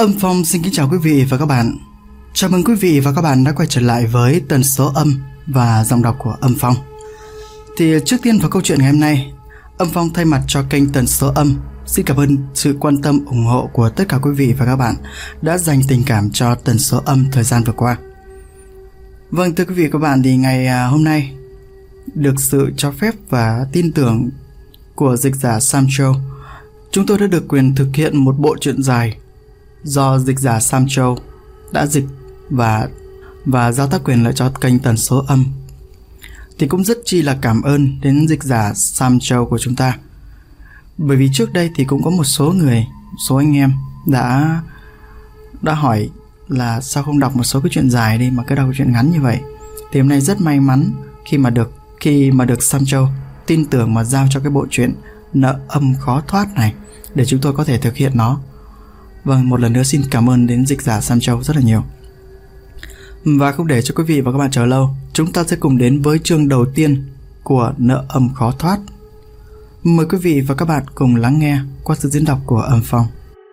Âm Phong xin kính chào quý vị và các bạn. Chào mừng quý vị và các bạn đã quay trở lại với tần số âm và giọng đọc của Âm Phong. Thì trước tiên vào câu chuyện ngày hôm nay, Âm Phong thay mặt cho kênh tần số âm xin cảm ơn sự quan tâm ủng hộ của tất cả quý vị và các bạn đã dành tình cảm cho tần số âm thời gian vừa qua. Vâng, thưa quý vị và các bạn, thì ngày hôm nay được sự cho phép và tin tưởng của dịch giả Sam Châu, chúng tôi đã được quyền thực hiện một bộ truyện dài do dịch giả Sam Châu đã dịch và giao tác quyền lại cho kênh tần số âm. Thì cũng rất chi là cảm ơn đến dịch giả Sam Châu của chúng ta. Bởi vì trước đây thì cũng có một số người, số anh em đã hỏi là sao không đọc một số cái chuyện dài đi mà cứ đọc chuyện ngắn như vậy. Thì hôm nay rất may mắn khi mà được Sam Châu tin tưởng mà giao cho cái bộ truyện Nợ Âm Khó Thoát này để chúng tôi có thể thực hiện nó. Vâng, một lần nữa xin cảm ơn đến dịch giả Sam Châu rất là nhiều. Và không để cho quý vị và các bạn chờ lâu, chúng ta sẽ cùng đến với chương đầu tiên của Nợ Âm Khó Thoát. Mời quý vị và các bạn cùng lắng nghe qua sự diễn đọc của Âm Phong.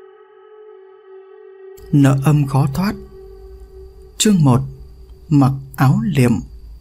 Nợ Âm Khó Thoát. Chương 1. Mặc áo liệm.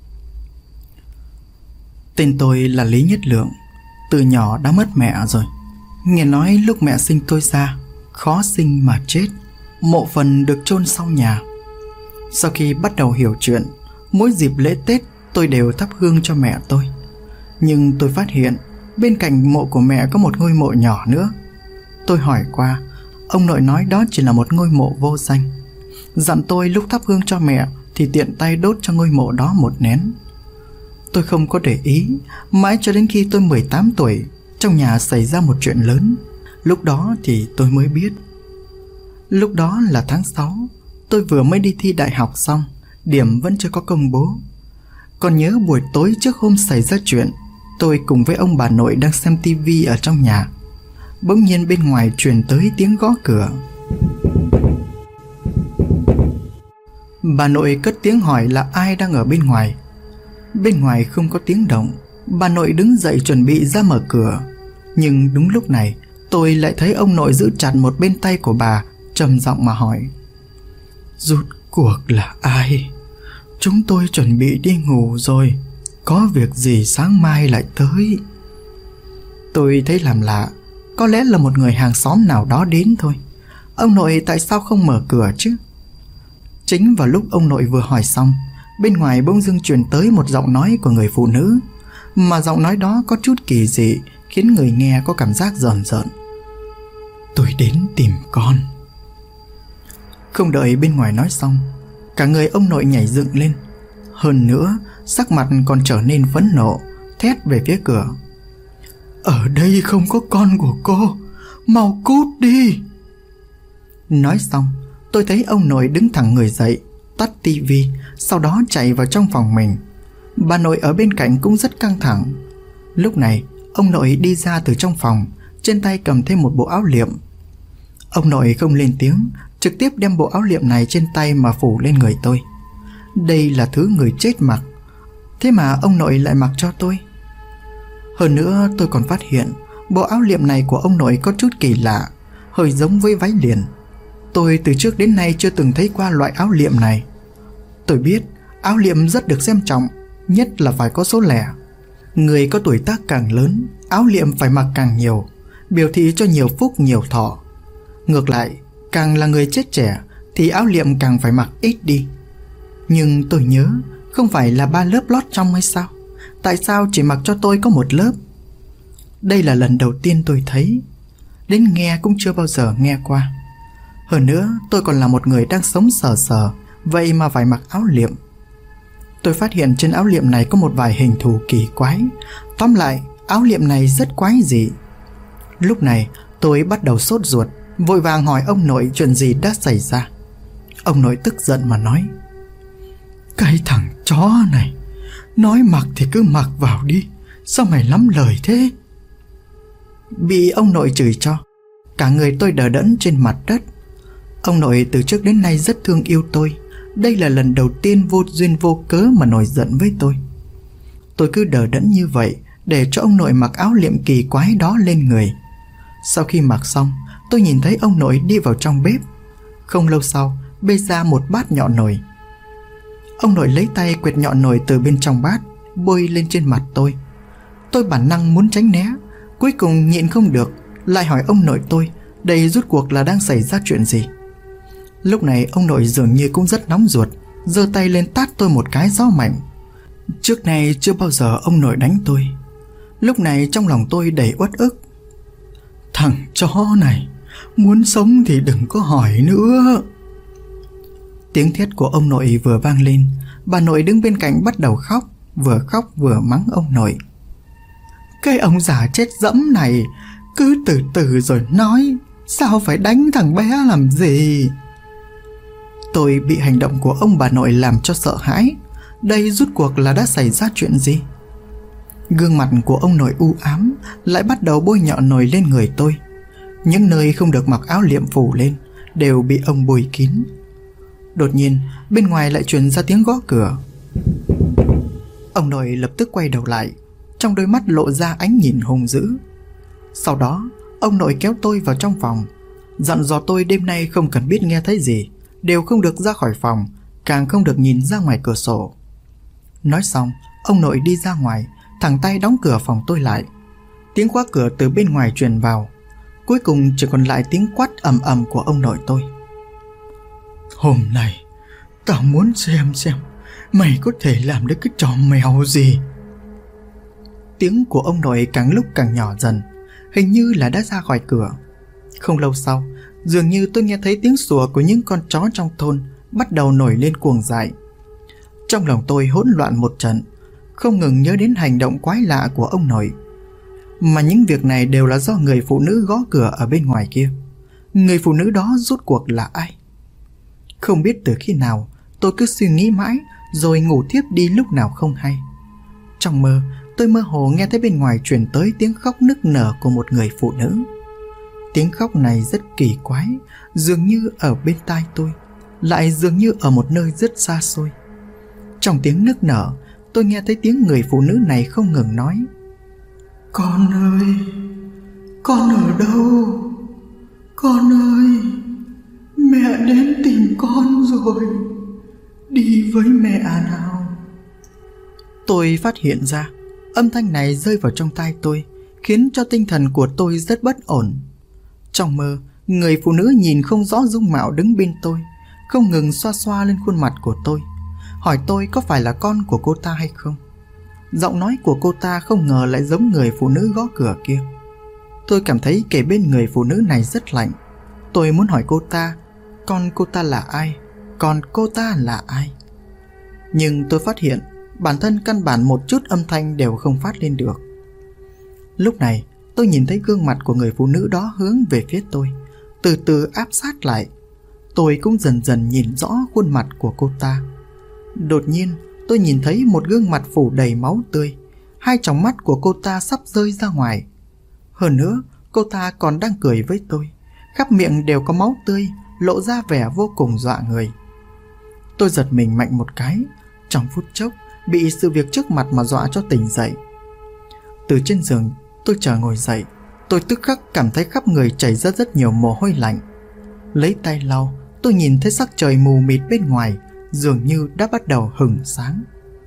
Tên tôi là Lý Nhất Lượng. Từ nhỏ đã mất mẹ rồi. Nghe nói lúc mẹ sinh tôi ra, khó sinh mà chết, mộ phần được chôn sau nhà. Sau khi bắt đầu hiểu chuyện, mỗi dịp lễ Tết tôi đều thắp hương cho mẹ tôi. Nhưng tôi phát hiện bên cạnh mộ của mẹ có một ngôi mộ nhỏ nữa. Tôi hỏi qua, ông nội nói đó chỉ là một ngôi mộ vô danh. Dặn tôi lúc thắp hương cho mẹ thì tiện tay đốt cho ngôi mộ đó một nén. Tôi không có để ý, mãi cho đến khi tôi 18 tuổi, trong nhà xảy ra một chuyện lớn. Lúc đó thì tôi mới biết. Lúc đó là tháng 6, tôi vừa mới đi thi đại học xong, điểm vẫn chưa có công bố. Còn nhớ buổi tối trước hôm xảy ra chuyện, tôi cùng với ông bà nội đang xem tivi ở trong nhà. Bỗng nhiên bên ngoài truyền tới tiếng gõ cửa. Bà nội cất tiếng hỏi là ai đang ở bên ngoài. Bên ngoài không có tiếng động. Bà nội đứng dậy chuẩn bị ra mở cửa. Nhưng đúng lúc này, tôi lại thấy ông nội giữ chặt một bên tay của bà, trầm giọng mà hỏi: "Rốt cuộc là ai? Chúng tôi chuẩn bị đi ngủ rồi, có việc gì sáng mai lại tới?" Tôi thấy làm lạ, có lẽ là một người hàng xóm nào đó đến thôi. Ông nội tại sao không mở cửa chứ? Chính vào lúc ông nội vừa hỏi xong, bên ngoài bỗng dưng truyền tới một giọng nói của người phụ nữ, mà giọng nói đó có chút kỳ dị, khiến người nghe có cảm giác rờn rợn. "Tôi đến tìm con." Không đợi bên ngoài nói xong, cả người ông nội nhảy dựng lên. Hơn nữa, sắc mặt còn trở nên phẫn nộ, thét về phía cửa: "Ở đây không có con của cô, mau cút đi!" Nói xong, tôi thấy ông nội đứng thẳng người dậy, tắt tivi, sau đó chạy vào trong phòng mình. Bà nội ở bên cạnh cũng rất căng thẳng. Lúc này, ông nội đi ra từ trong phòng, trên tay cầm thêm một bộ áo liệm. Ông nội không lên tiếng, trực tiếp đem bộ áo liệm này trên tay mà phủ lên người tôi. Đây là thứ người chết mặc, thế mà ông nội lại mặc cho tôi. Hơn nữa tôi còn phát hiện bộ áo liệm này của ông nội có chút kỳ lạ, hơi giống với váy liền. Tôi từ trước đến nay chưa từng thấy qua loại áo liệm này. Tôi biết áo liệm rất được xem trọng, nhất là phải có số lẻ. Người có tuổi tác càng lớn, áo liệm phải mặc càng nhiều, biểu thị cho nhiều phúc nhiều thọ. Ngược lại, càng là người chết trẻ thì áo liệm càng phải mặc ít đi. Nhưng tôi nhớ, không phải là 3 lớp lót trong hay sao? Tại sao chỉ mặc cho tôi có một lớp? Đây là lần đầu tiên tôi thấy, đến nghe cũng chưa bao giờ nghe qua. Hơn nữa, tôi còn là một người đang sống sờ sờ, vậy mà phải mặc áo liệm. Tôi phát hiện trên áo liệm này có một vài hình thù kỳ quái. Tóm lại, áo liệm này rất quái dị. Lúc này, tôi bắt đầu sốt ruột, vội vàng hỏi ông nội chuyện gì đã xảy ra. Ông nội tức giận mà nói: "Cái thằng chó này, nói mặc thì cứ mặc vào đi, sao mày lắm lời thế?" Bị ông nội chửi cho, cả người tôi đờ đẫn trên mặt đất. Ông nội từ trước đến nay rất thương yêu tôi. Đây là lần đầu tiên vô duyên vô cớ mà nổi giận với tôi. Tôi cứ đờ đẫn như vậy để cho ông nội mặc áo liệm kỳ quái đó lên người. Sau khi mặc xong, tôi nhìn thấy ông nội đi vào trong bếp. Không lâu sau bê ra một bát nhọ nồi. Ông nội lấy tay quệt nhọ nồi từ bên trong bát, bôi lên trên mặt tôi. Tôi bản năng muốn tránh né, cuối cùng nhịn không được, lại hỏi ông nội tôi đây rốt cuộc là đang xảy ra chuyện gì. Lúc này ông nội dường như cũng rất nóng ruột, giơ tay lên tát tôi một cái rõ mạnh. Trước nay chưa bao giờ ông nội đánh tôi. Lúc này trong lòng tôi đầy uất ức. Thằng chó này, muốn sống thì đừng có hỏi nữa. Tiếng thét của ông nội vừa vang lên, bà nội đứng bên cạnh bắt đầu khóc vừa mắng ông nội. Cái ông già chết dẫm này, cứ từ từ rồi nói, sao phải đánh thằng bé làm gì? Tôi bị hành động của ông bà nội làm cho sợ hãi. Đây rốt cuộc là đã xảy ra chuyện gì? Gương mặt của ông nội u ám, lại bắt đầu bôi nhọ nồi lên người tôi. Những nơi không được mặc áo liệm phủ lên đều bị ông bôi kín. Đột nhiên bên ngoài lại truyền ra tiếng gõ cửa. Ông nội lập tức quay đầu lại, trong đôi mắt lộ ra ánh nhìn hung dữ. Sau đó ông nội kéo tôi vào trong phòng, dặn dò tôi đêm nay không cần biết nghe thấy gì, đều không được ra khỏi phòng, càng không được nhìn ra ngoài cửa sổ. Nói xong ông nội đi ra ngoài, thẳng tay đóng cửa phòng tôi lại. Tiếng khóa cửa từ bên ngoài truyền vào. Cuối cùng chỉ còn lại tiếng quát ầm ầm của ông nội tôi. Hôm nay tao muốn xem mày có thể làm được cái trò mèo gì. Tiếng của ông nội càng lúc càng nhỏ dần, hình như là đã ra khỏi cửa. Không lâu sau, dường như tôi nghe thấy tiếng sủa của những con chó trong thôn bắt đầu nổi lên cuồng dại. Trong lòng tôi hỗn loạn một trận, không ngừng nhớ đến hành động quái lạ của ông nội. Mà những việc này đều là do người phụ nữ gõ cửa ở bên ngoài kia. Người phụ nữ đó rốt cuộc là ai? Không biết từ khi nào tôi cứ suy nghĩ mãi, rồi ngủ thiếp đi lúc nào không hay. Trong mơ, tôi mơ hồ nghe thấy bên ngoài truyền tới tiếng khóc nức nở của một người phụ nữ. Tiếng khóc này rất kỳ quái, dường như ở bên tai tôi, lại dường như ở một nơi rất xa xôi. Trong tiếng nức nở, tôi nghe thấy tiếng người phụ nữ này không ngừng nói: Con ơi, con ở đâu? Con ơi, mẹ đến tìm con rồi, đi với mẹ nào. Tôi phát hiện ra âm thanh này rơi vào trong tai tôi, khiến cho tinh thần của tôi rất bất ổn. Trong mơ, người phụ nữ nhìn không rõ dung mạo đứng bên tôi, không ngừng xoa xoa lên khuôn mặt của tôi, hỏi tôi có phải là con của cô ta hay không. Giọng nói của cô ta không ngờ lại giống người phụ nữ gõ cửa kia. Tôi cảm thấy kề bên người phụ nữ này rất lạnh. Tôi muốn hỏi cô ta, con cô ta là ai? Còn cô ta là ai? Nhưng tôi phát hiện bản thân căn bản một chút âm thanh đều không phát lên được. Lúc này tôi nhìn thấy gương mặt của người phụ nữ đó hướng về phía tôi, từ từ áp sát lại. Tôi cũng dần dần nhìn rõ khuôn mặt của cô ta. Đột nhiên tôi nhìn thấy một gương mặt phủ đầy máu tươi, hai tròng mắt của cô ta sắp rơi ra ngoài. Hơn nữa cô ta còn đang cười với tôi, khắp miệng đều có máu tươi, lộ ra vẻ vô cùng dọa người. Tôi giật mình mạnh một cái, trong phút chốc bị sự việc trước mặt mà dọa cho tỉnh dậy. Từ trên giường tôi chợt ngồi dậy, tôi tức khắc cảm thấy khắp người chảy ra rất nhiều mồ hôi lạnh. Lấy tay lau, tôi nhìn thấy sắc trời mù mịt bên ngoài dường như đã bắt đầu hửng sáng.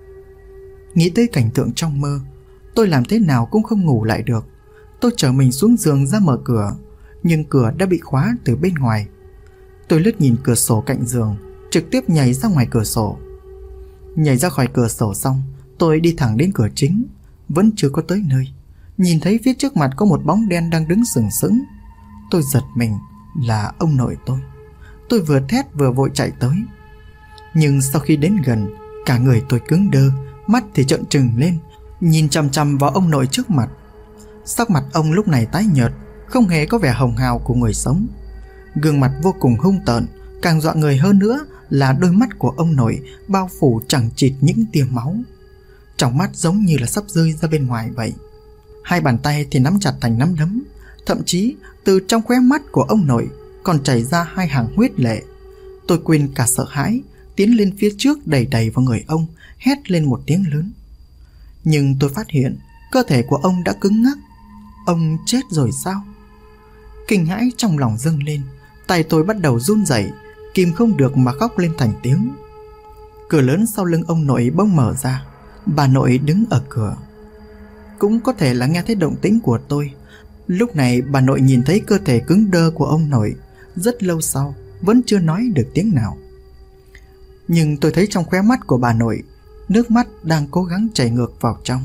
Nghĩ tới cảnh tượng trong mơ, tôi làm thế nào cũng không ngủ lại được. Tôi trở mình xuống giường ra mở cửa, nhưng cửa đã bị khóa từ bên ngoài. Tôi lướt nhìn cửa sổ cạnh giường, trực tiếp nhảy ra ngoài cửa sổ. Nhảy ra khỏi cửa sổ xong, tôi đi thẳng đến cửa chính. Vẫn chưa có tới nơi, nhìn thấy phía trước mặt có một bóng đen đang đứng sừng sững. Tôi giật mình, là ông nội tôi. Tôi vừa thét vừa vội chạy tới. Nhưng sau khi đến gần, cả người tôi cứng đơ, mắt thì trợn trừng lên, nhìn chằm chằm vào ông nội trước mặt. Sắc mặt ông lúc này tái nhợt, không hề có vẻ hồng hào của người sống. Gương mặt vô cùng hung tợn, càng dọa người hơn nữa là đôi mắt của ông nội bao phủ chẳng chịt những tia máu. Trong mắt giống như là sắp rơi ra bên ngoài vậy. Hai bàn tay thì nắm chặt thành nắm đấm, thậm chí từ trong khóe mắt của ông nội còn chảy ra hai hàng huyết lệ. Tôi quên cả sợ hãi, tiến lên phía trước đẩy đẩy vào người ông, hét lên một tiếng lớn. Nhưng tôi phát hiện cơ thể của ông đã cứng ngắc. Ông chết rồi sao? Kinh hãi trong lòng dâng lên, tay tôi bắt đầu run rẩy, kìm không được mà khóc lên thành tiếng. Cửa lớn sau lưng ông nội bỗng mở ra. Bà nội đứng ở cửa. Cũng có thể là nghe thấy động tĩnh của tôi. Lúc này bà nội nhìn thấy cơ thể cứng đơ của ông nội. Rất lâu sau vẫn chưa nói được tiếng nào. Nhưng tôi thấy trong khóe mắt của bà nội, nước mắt đang cố gắng chảy ngược vào trong.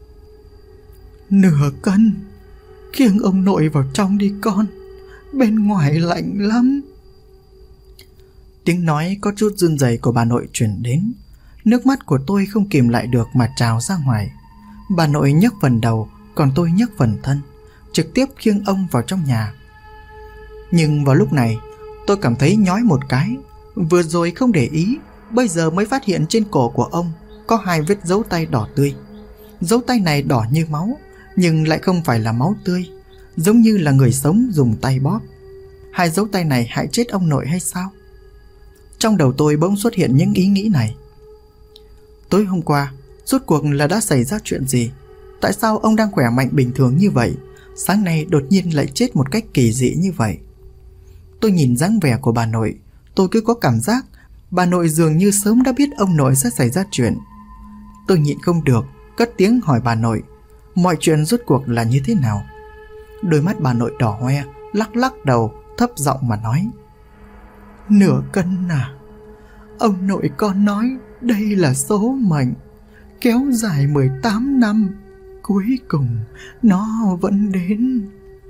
Nửa cân, khiêng ông nội vào trong đi con, bên ngoài lạnh lắm. Tiếng nói có chút run rẩy của bà nội truyền đến. Nước mắt của tôi không kìm lại được mà trào ra ngoài. Bà nội nhấc phần đầu, còn tôi nhấc phần thân, trực tiếp khiêng ông vào trong nhà. Nhưng vào lúc này tôi cảm thấy nhói một cái. Vừa rồi không để ý, bây giờ mới phát hiện trên cổ của ông có 2 vết dấu tay đỏ tươi. Dấu tay này đỏ như máu, nhưng lại không phải là máu tươi, giống như là người sống dùng tay bóp. 2 dấu tay này hại chết ông nội hay sao? Trong đầu tôi bỗng xuất hiện những ý nghĩ này. Tối hôm qua, rốt cuộc là đã xảy ra chuyện gì? Tại sao ông đang khỏe mạnh bình thường như vậy, sáng nay đột nhiên lại chết một cách kỳ dị như vậy? Tôi nhìn dáng vẻ của bà nội, tôi cứ có cảm giác bà nội dường như sớm đã biết ông nội sẽ xảy ra chuyện. Tôi nhịn không được, cất tiếng hỏi bà nội, mọi chuyện rốt cuộc là như thế nào? Đôi mắt bà nội đỏ hoe, lắc lắc đầu, thấp giọng mà nói. Nửa cân à? Ông nội con nói đây là số mệnh, kéo dài 18 năm, cuối cùng nó vẫn đến.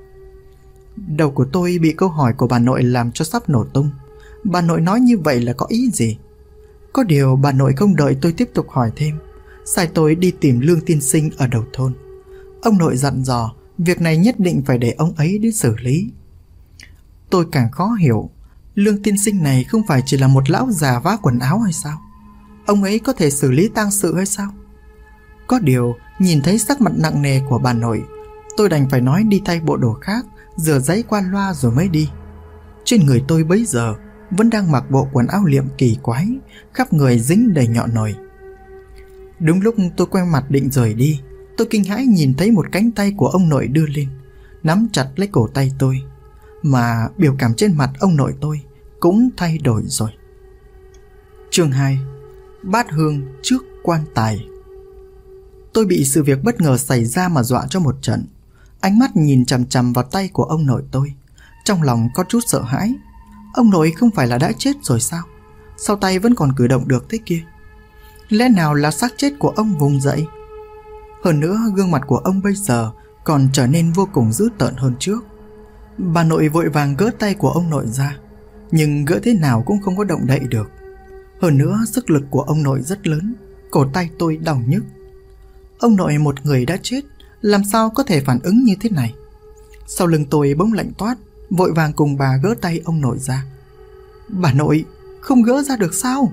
Đầu của tôi bị câu hỏi của bà nội làm cho sắp nổ tung. Bà nội nói như vậy là có ý gì? Có điều bà nội không đợi tôi tiếp tục hỏi thêm, sai tôi đi tìm Lương tiên sinh ở đầu thôn. Ông nội dặn dò việc này nhất định phải để ông ấy đến xử lý. Tôi càng khó hiểu, Lương tiên sinh này không phải chỉ là một lão già vá quần áo hay sao? Ông ấy có thể xử lý tang sự hay sao? Có điều nhìn thấy sắc mặt nặng nề của bà nội, tôi đành phải nói đi thay bộ đồ khác, rửa giấy qua loa rồi mới đi. Trên người tôi bấy giờ vẫn đang mặc bộ quần áo liệm kỳ quái, khắp người dính đầy nhọ nồi. Đúng lúc tôi quay mặt định rời đi, tôi kinh hãi nhìn thấy một cánh tay của ông nội đưa lên, nắm chặt lấy cổ tay tôi. Mà biểu cảm trên mặt ông nội tôi cũng thay đổi rồi. Chương 2. Bát hương trước quan tài. Tôi bị sự việc bất ngờ xảy ra mà dọa cho một trận. Ánh mắt nhìn chằm chằm vào tay của ông nội tôi, trong lòng có chút sợ hãi. Ông nội không phải là đã chết rồi sao? Sao tay vẫn còn cử động được thế kia? Lẽ nào là xác chết của ông vùng dậy? Hơn nữa gương mặt của ông bây giờ còn trở nên vô cùng dữ tợn hơn trước. Bà nội vội vàng gỡ tay của ông nội ra, nhưng gỡ thế nào cũng không có động đậy được. Hơn nữa sức lực của ông nội rất lớn, cổ tay tôi đau nhức. Ông nội một người đã chết, làm sao có thể phản ứng như thế này? Sau lưng tôi bỗng lạnh toát, vội vàng cùng bà gỡ tay ông nội ra. Bà nội, không gỡ ra được sao?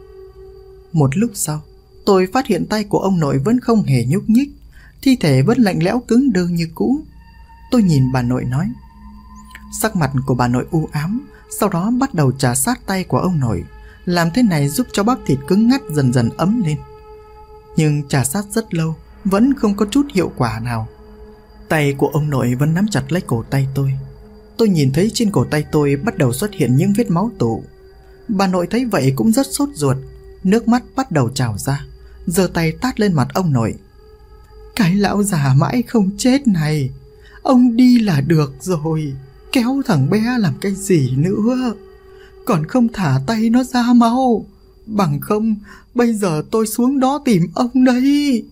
Một lúc sau, tôi phát hiện tay của ông nội vẫn không hề nhúc nhích, thi thể vẫn lạnh lẽo cứng đơ như cũ. Tôi nhìn bà nội nói. Sắc mặt của bà nội u ám, sau đó bắt đầu chà sát tay của ông nội. Làm thế này giúp cho bắp thịt cứng ngắt dần dần ấm lên. Nhưng chà sát rất lâu vẫn không có chút hiệu quả nào. Tay của ông nội vẫn nắm chặt lấy cổ tay tôi. Tôi nhìn thấy trên cổ tay tôi bắt đầu xuất hiện những vết máu tụ. Bà nội thấy vậy cũng rất sốt ruột, nước mắt bắt đầu trào ra, giơ tay tát lên mặt ông nội. Cái lão già mãi không chết này, ông đi là được rồi, kéo thằng bé làm cái gì nữa? Còn không thả tay nó ra mau, bằng không bây giờ tôi xuống đó tìm ông đây.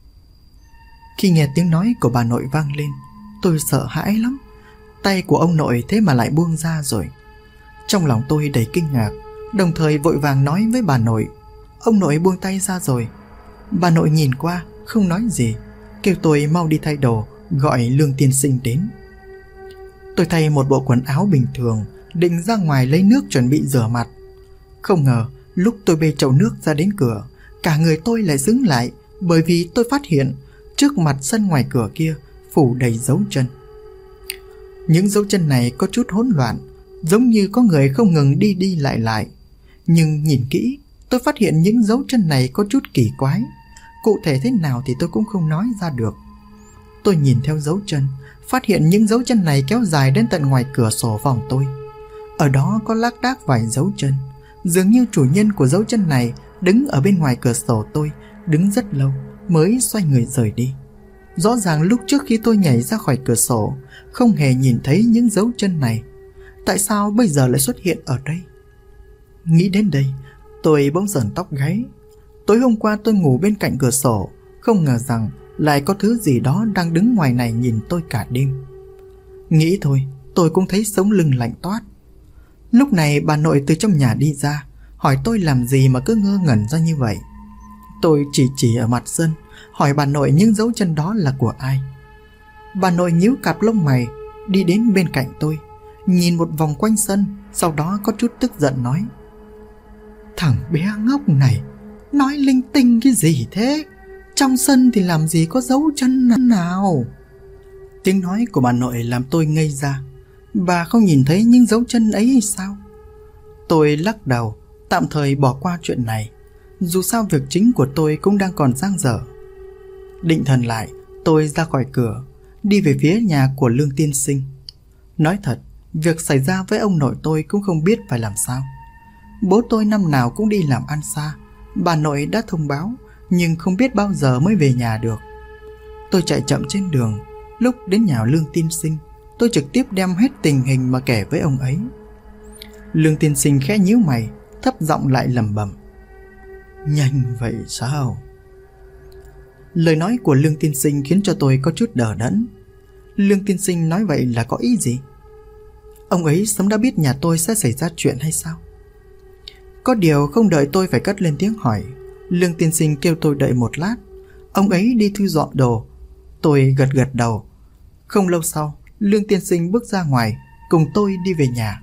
Khi nghe tiếng nói của bà nội vang lên, tôi sợ hãi lắm. Tay của ông nội thế mà lại buông ra rồi. Trong lòng tôi đầy kinh ngạc, đồng thời vội vàng nói với bà nội, ông nội buông tay ra rồi. Bà nội nhìn qua không nói gì, kêu tôi mau đi thay đồ, gọi Lương tiên sinh đến. Tôi thay một bộ quần áo bình thường, định ra ngoài lấy nước chuẩn bị rửa mặt. Không ngờ lúc tôi bê chậu nước ra đến cửa, cả người tôi lại dừng lại, bởi vì tôi phát hiện trước mặt sân ngoài cửa kia phủ đầy dấu chân. Những dấu chân này có chút hỗn loạn, giống như có người không ngừng đi đi lại lại. Nhưng nhìn kỹ, tôi phát hiện những dấu chân này có chút kỳ quái. Cụ thể thế nào thì tôi cũng không nói ra được. Tôi nhìn theo dấu chân, phát hiện những dấu chân này kéo dài đến tận ngoài cửa sổ phòng tôi. Ở đó có lác đác vài dấu chân. Dường như chủ nhân của dấu chân này đứng ở bên ngoài cửa sổ. Tôi đứng rất lâu mới xoay người rời đi. Rõ ràng lúc trước khi tôi nhảy ra khỏi cửa sổ không hề nhìn thấy những dấu chân này. Tại sao bây giờ lại xuất hiện ở đây? Nghĩ đến đây, tôi bỗng sởn tóc gáy. Tối hôm qua tôi ngủ bên cạnh cửa sổ, không ngờ rằng lại có thứ gì đó đang đứng ngoài này nhìn tôi cả đêm. Nghĩ thôi, tôi cũng thấy sống lưng lạnh toát. Lúc này bà nội từ trong nhà đi ra, hỏi tôi làm gì mà cứ ngơ ngẩn ra như vậy. Tôi chỉ ở mặt sân, hỏi bà nội những dấu chân đó là của ai. Bà nội nhíu cặp lông mày, đi đến bên cạnh tôi, nhìn một vòng quanh sân, sau đó có chút tức giận nói: Thằng bé ngốc này, nói linh tinh cái gì thế? Trong sân thì làm gì có dấu chân nào? Tiếng nói của bà nội làm tôi ngây ra. Bà không nhìn thấy những dấu chân ấy hay sao? Tôi lắc đầu, tạm thời bỏ qua chuyện này. Dù sao việc chính của tôi cũng đang còn dang dở. Định thần lại, tôi ra khỏi cửa, đi về phía nhà của Lương tiên sinh. Nói thật, việc xảy ra với ông nội tôi cũng không biết phải làm sao. Bố tôi năm nào cũng đi làm ăn xa. Bà nội đã thông báo, nhưng không biết bao giờ mới về nhà được. Tôi chạy chậm trên đường. Lúc đến nhà Lương tiên sinh, tôi trực tiếp đem hết tình hình mà kể với ông ấy. Lương tiên sinh khẽ nhíu mày, thấp giọng lại lẩm bẩm: Nhanh vậy sao? Lời nói của Lương tiên sinh khiến cho tôi có chút đờ đẫn. Lương tiên sinh nói vậy là có ý gì? Ông ấy sớm đã biết nhà tôi sẽ xảy ra chuyện hay sao? Có điều không đợi tôi phải cất lên tiếng hỏi, Lương tiên sinh kêu tôi đợi một lát. Ông ấy đi thu dọn đồ. Tôi gật gật đầu. Không lâu sau, Lương tiên sinh bước ra ngoài, cùng tôi đi về nhà.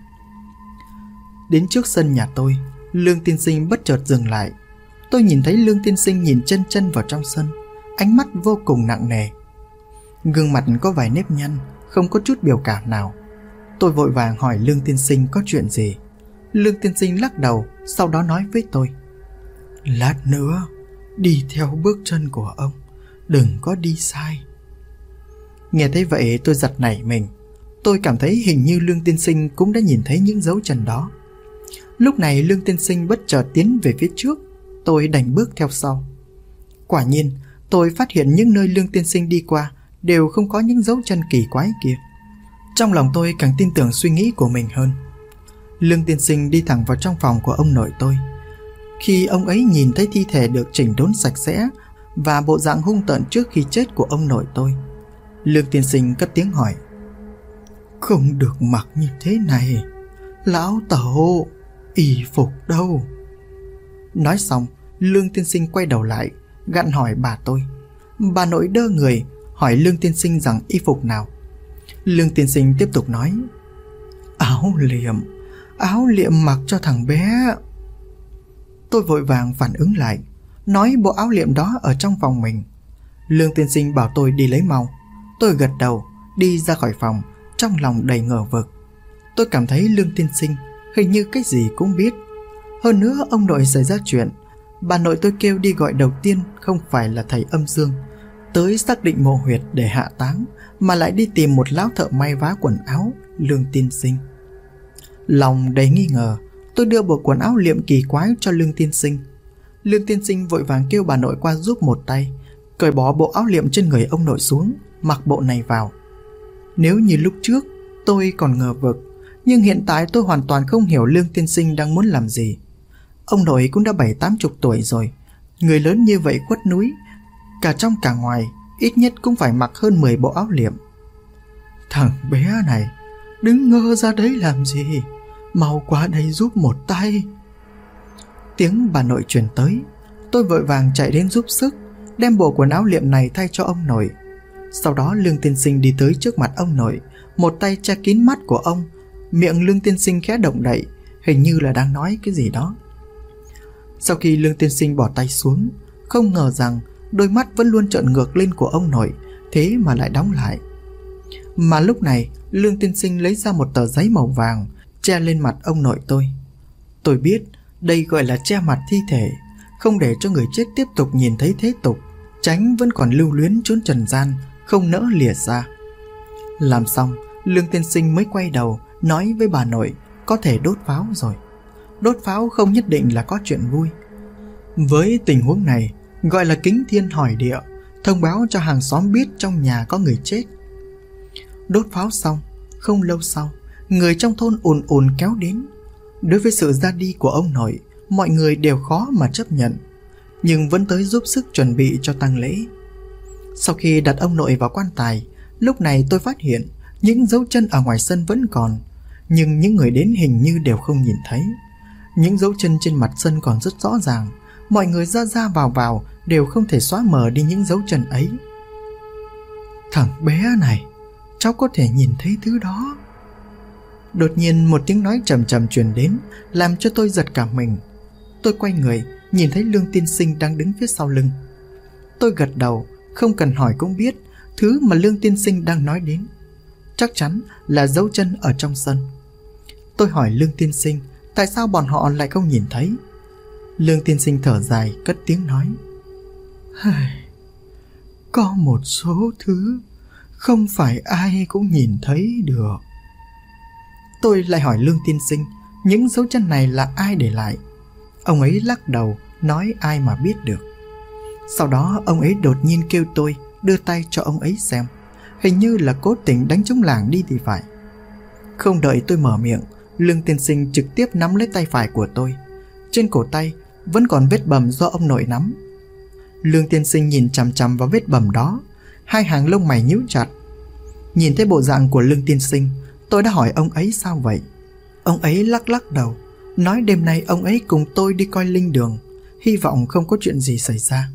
Đến trước sân nhà tôi, Lương tiên sinh bất chợt dừng lại. Tôi nhìn thấy Lương tiên sinh nhìn chân chân vào trong sân, ánh mắt vô cùng nặng nề. Gương mặt có vài nếp nhăn, không có chút biểu cảm nào. Tôi vội vàng hỏi Lương tiên sinh có chuyện gì. Lương tiên sinh lắc đầu, sau đó nói với tôi: Lát nữa, đi theo bước chân của ông, đừng có đi sai. Nghe thấy vậy tôi giật nảy mình. Tôi cảm thấy hình như Lương tiên sinh cũng đã nhìn thấy những dấu chân đó. Lúc này Lương tiên sinh bất chợt tiến về phía trước. Tôi đành bước theo sau. Quả nhiên, tôi phát hiện những nơi Lương tiên sinh đi qua đều không có những dấu chân kỳ quái kia. Trong lòng tôi càng tin tưởng suy nghĩ của mình hơn. Lương tiên sinh đi thẳng vào trong phòng của ông nội tôi. Khi ông ấy nhìn thấy thi thể được chỉnh đốn sạch sẽ và bộ dạng hung tợn trước khi chết của ông nội tôi, Lương tiên sinh cất tiếng hỏi: Không được mặc như thế này, lão tẩu, y phục đâu? Nói xong, Lương tiên sinh quay đầu lại, gặn hỏi bà tôi. Bà nội đơ người, hỏi Lương tiên sinh rằng y phục nào. Lương tiên sinh tiếp tục nói: Áo liệm mặc cho thằng bé. Tôi vội vàng phản ứng lại, nói bộ áo liệm đó ở trong phòng mình. Lương tiên sinh bảo tôi đi lấy mau. Tôi gật đầu, đi ra khỏi phòng, trong lòng đầy ngờ vực. Tôi cảm thấy Lương tiên sinh hình như cái gì cũng biết. Hơn nữa ông nội xảy ra chuyện, bà nội tôi kêu đi gọi đầu tiên không phải là thầy âm dương tới xác định mộ huyệt để hạ táng, mà lại đi tìm một lão thợ may vá quần áo Lương tiên sinh. Lòng đầy nghi ngờ, tôi đưa bộ quần áo liệm kỳ quái cho Lương tiên sinh. Lương tiên sinh vội vàng kêu bà nội qua giúp một tay, cởi bỏ bộ áo liệm trên người ông nội xuống, mặc bộ này vào. Nếu như lúc trước tôi còn ngờ vực, nhưng hiện tại tôi hoàn toàn không hiểu Lương tiên sinh đang muốn làm gì. Ông nội cũng đã 70-80 tuổi rồi, người lớn như vậy khuất núi, cả trong cả ngoài ít nhất cũng phải mặc hơn 10 bộ áo liệm. Thằng bé này, đứng ngơ ra đấy làm gì? Mau qua đây giúp một tay. Tiếng bà nội truyền tới. Tôi vội vàng chạy đến giúp sức, đem bộ quần áo liệm này thay cho ông nội. Sau đó Lương tiên sinh đi tới trước mặt ông nội, một tay che kín mắt của ông. Miệng Lương tiên sinh khẽ động đậy, hình như là đang nói cái gì đó. Sau khi Lương tiên sinh bỏ tay xuống, không ngờ rằng đôi mắt vẫn luôn trợn ngược lên của ông nội, thế mà lại đóng lại. Mà lúc này Lương tiên sinh lấy ra một tờ giấy màu vàng, che lên mặt ông nội tôi. Tôi biết đây gọi là che mặt thi thể, không để cho người chết tiếp tục nhìn thấy thế tục, tránh vẫn còn lưu luyến chốn trần gian, không nỡ lìa ra. Làm xong, Lương tiên sinh mới quay đầu nói với bà nội, có thể đốt pháo rồi. Đốt pháo không nhất định là có chuyện vui. Với tình huống này, gọi là kính thiên hỏi địa, thông báo cho hàng xóm biết trong nhà có người chết. Đốt pháo xong, không lâu sau, người trong thôn ùn ùn kéo đến. Đối với sự ra đi của ông nội, mọi người đều khó mà chấp nhận, nhưng vẫn tới giúp sức chuẩn bị cho tang lễ. Sau khi đặt ông nội vào quan tài, lúc này tôi phát hiện những dấu chân ở ngoài sân vẫn còn, nhưng những người đến hình như đều không nhìn thấy. Những dấu chân trên mặt sân còn rất rõ ràng, mọi người ra ra vào đều không thể xóa mờ đi những dấu chân ấy. Thằng bé này, cháu có thể nhìn thấy thứ đó. Đột nhiên một tiếng nói trầm trầm truyền đến, làm cho tôi giật cả mình. Tôi quay người, nhìn thấy Lương tiên sinh đang đứng phía sau lưng. Tôi gật đầu, không cần hỏi cũng biết thứ mà Lương tiên sinh đang nói đến. Chắc chắn là dấu chân ở trong sân. Tôi hỏi Lương tiên sinh tại sao bọn họ lại không nhìn thấy. Lương tiên sinh thở dài, cất tiếng nói: có một số thứ không phải ai cũng nhìn thấy được. Tôi lại hỏi Lương tiên sinh những dấu chân này là ai để lại. Ông ấy lắc đầu, nói ai mà biết được. Sau đó ông ấy đột nhiên kêu tôi đưa tay cho ông ấy xem, hình như là cố tình đánh trống lảng đi thì phải. Không đợi tôi mở miệng, Lương tiên sinh trực tiếp nắm lấy tay phải của tôi. Trên cổ tay vẫn còn vết bầm do ông nội nắm. Lương tiên sinh nhìn chằm chằm vào vết bầm đó, hai hàng lông mày nhíu chặt. Nhìn thấy bộ dạng của Lương tiên sinh, tôi đã hỏi ông ấy sao vậy. Ông ấy lắc lắc đầu, nói đêm nay ông ấy cùng tôi đi coi linh đường, hy vọng không có chuyện gì xảy ra.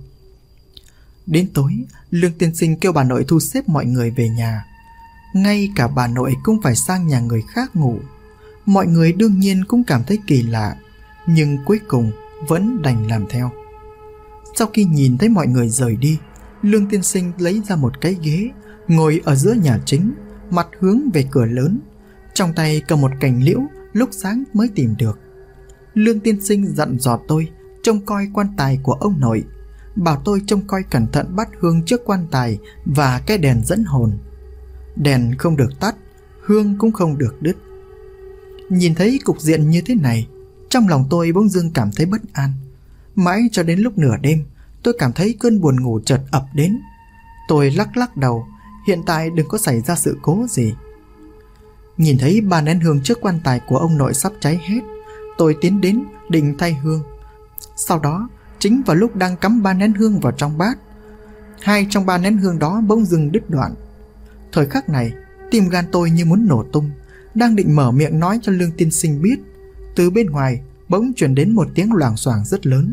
Đến tối, Lương tiên sinh kêu bà nội thu xếp mọi người về nhà. Ngay cả bà nội cũng phải sang nhà người khác ngủ. Mọi người đương nhiên cũng cảm thấy kỳ lạ, nhưng cuối cùng vẫn đành làm theo. Sau khi nhìn thấy mọi người rời đi, Lương tiên sinh lấy ra một cái ghế, ngồi ở giữa nhà chính, mặt hướng về cửa lớn, trong tay cầm một cành liễu lúc sáng mới tìm được. Lương tiên sinh dặn dò tôi trông coi quan tài của ông nội, bảo tôi trông coi cẩn thận bát hương trước quan tài và cái đèn dẫn hồn. Đèn không được tắt, hương cũng không được đứt. Nhìn thấy cục diện như thế này, trong lòng tôi bỗng dưng cảm thấy bất an. Mãi cho đến lúc nửa đêm, tôi cảm thấy cơn buồn ngủ chợt ập đến. Tôi lắc lắc đầu, hiện tại đừng có xảy ra sự cố gì. Nhìn thấy 3 nén hương trước quan tài của ông nội sắp cháy hết, tôi tiến đến định thay hương. Sau đó, chính vào lúc đang cắm 3 nén hương vào trong bát, 2 trong 3 nén hương đó bỗng dưng đứt đoạn. Thời khắc này, tim gan tôi như muốn nổ tung. Đang định mở miệng nói cho Lương tiên sinh biết, từ bên ngoài bỗng truyền đến một tiếng loảng xoảng rất lớn.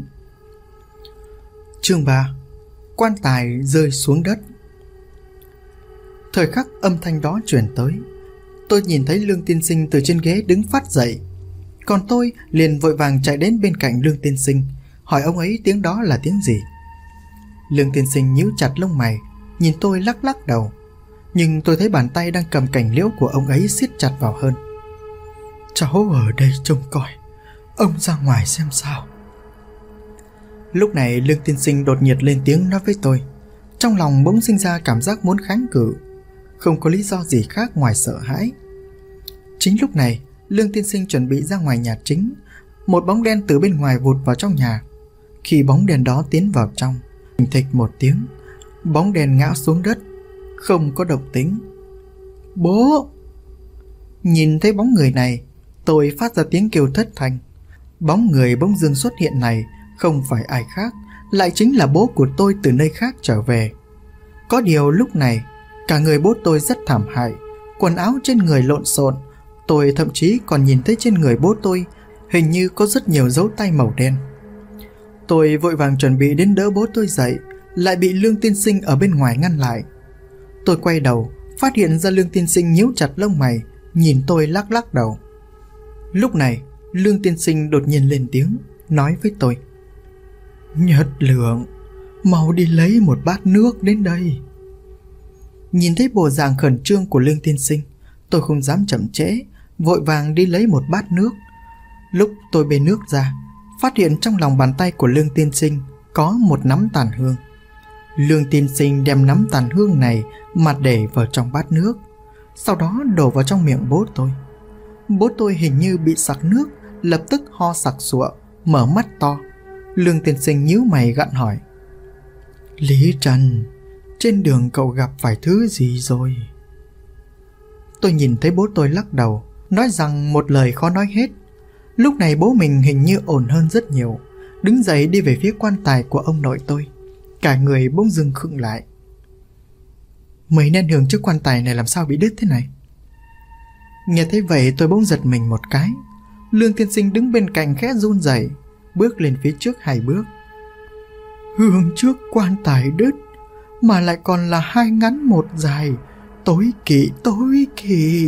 Chương 3: Quan tài rơi xuống đất. Thời khắc âm thanh đó truyền tới, tôi nhìn thấy Lương tiên sinh từ trên ghế đứng phát dậy. Còn tôi liền vội vàng chạy đến bên cạnh Lương tiên sinh, hỏi ông ấy tiếng đó là tiếng gì. Lương tiên sinh nhíu chặt lông mày, nhìn tôi lắc lắc đầu. Nhưng tôi thấy bàn tay đang cầm cành liễu của ông ấy siết chặt vào hơn. Cháu ở đây trông coi, ông ra ngoài xem sao. Lúc này Lương tiên sinh đột nhiên lên tiếng nói với tôi. Trong lòng bỗng sinh ra cảm giác muốn kháng cự, không có lý do gì khác ngoài sợ hãi. Chính lúc này Lương tiên sinh chuẩn bị ra ngoài nhà chính. Một bóng đen từ bên ngoài vụt vào trong nhà. Khi bóng đèn đó tiến vào trong, thịch một tiếng, bóng đèn ngã xuống đất, không có động tĩnh. Bố! Nhìn thấy bóng người này, tôi phát ra tiếng kêu thất thanh. Bóng người bỗng dưng xuất hiện này không phải ai khác, lại chính là bố của tôi từ nơi khác trở về. Có điều lúc này, cả người bố tôi rất thảm hại, quần áo trên người lộn xộn. Tôi thậm chí còn nhìn thấy trên người bố tôi hình như có rất nhiều dấu tay màu đen. Tôi vội vàng chuẩn bị đến đỡ bố tôi dậy, lại bị Lương tiên sinh ở bên ngoài ngăn lại. Tôi quay đầu, phát hiện ra Lương tiên sinh nhíu chặt lông mày, nhìn tôi lắc lắc đầu. Lúc này, Lương tiên sinh đột nhiên lên tiếng, nói với tôi: Nhật Lượng, mau đi lấy một bát nước đến đây. Nhìn thấy bộ dạng khẩn trương của Lương tiên sinh, tôi không dám chậm trễ, vội vàng đi lấy một bát nước. Lúc tôi bê nước ra, phát hiện trong lòng bàn tay của Lương tiên sinh có một nắm tàn hương. Lương tiên sinh đem nắm tàn hương này mà để vào trong bát nước, sau đó đổ vào trong miệng bố tôi. Bố tôi hình như bị sặc nước, lập tức ho sặc sụa, mở mắt to. Lương tiên sinh nhíu mày gặn hỏi: Lý Trần, trên đường cậu gặp phải thứ gì rồi? Tôi nhìn thấy bố tôi lắc đầu, nói rằng một lời khó nói hết. Lúc này bố mình hình như ổn hơn rất nhiều, đứng dậy đi về phía quan tài của ông nội tôi. Cả người bỗng dưng khựng lại. Mấy nén hương trước quan tài này làm sao bị đứt thế này? Nghe thấy vậy tôi bỗng giật mình một cái. Lương tiên sinh đứng bên cạnh khẽ run rẩy, bước lên phía trước 2 bước. Hương trước quan tài đứt, mà lại còn là 2 ngắn 1 dài. Tối kỵ.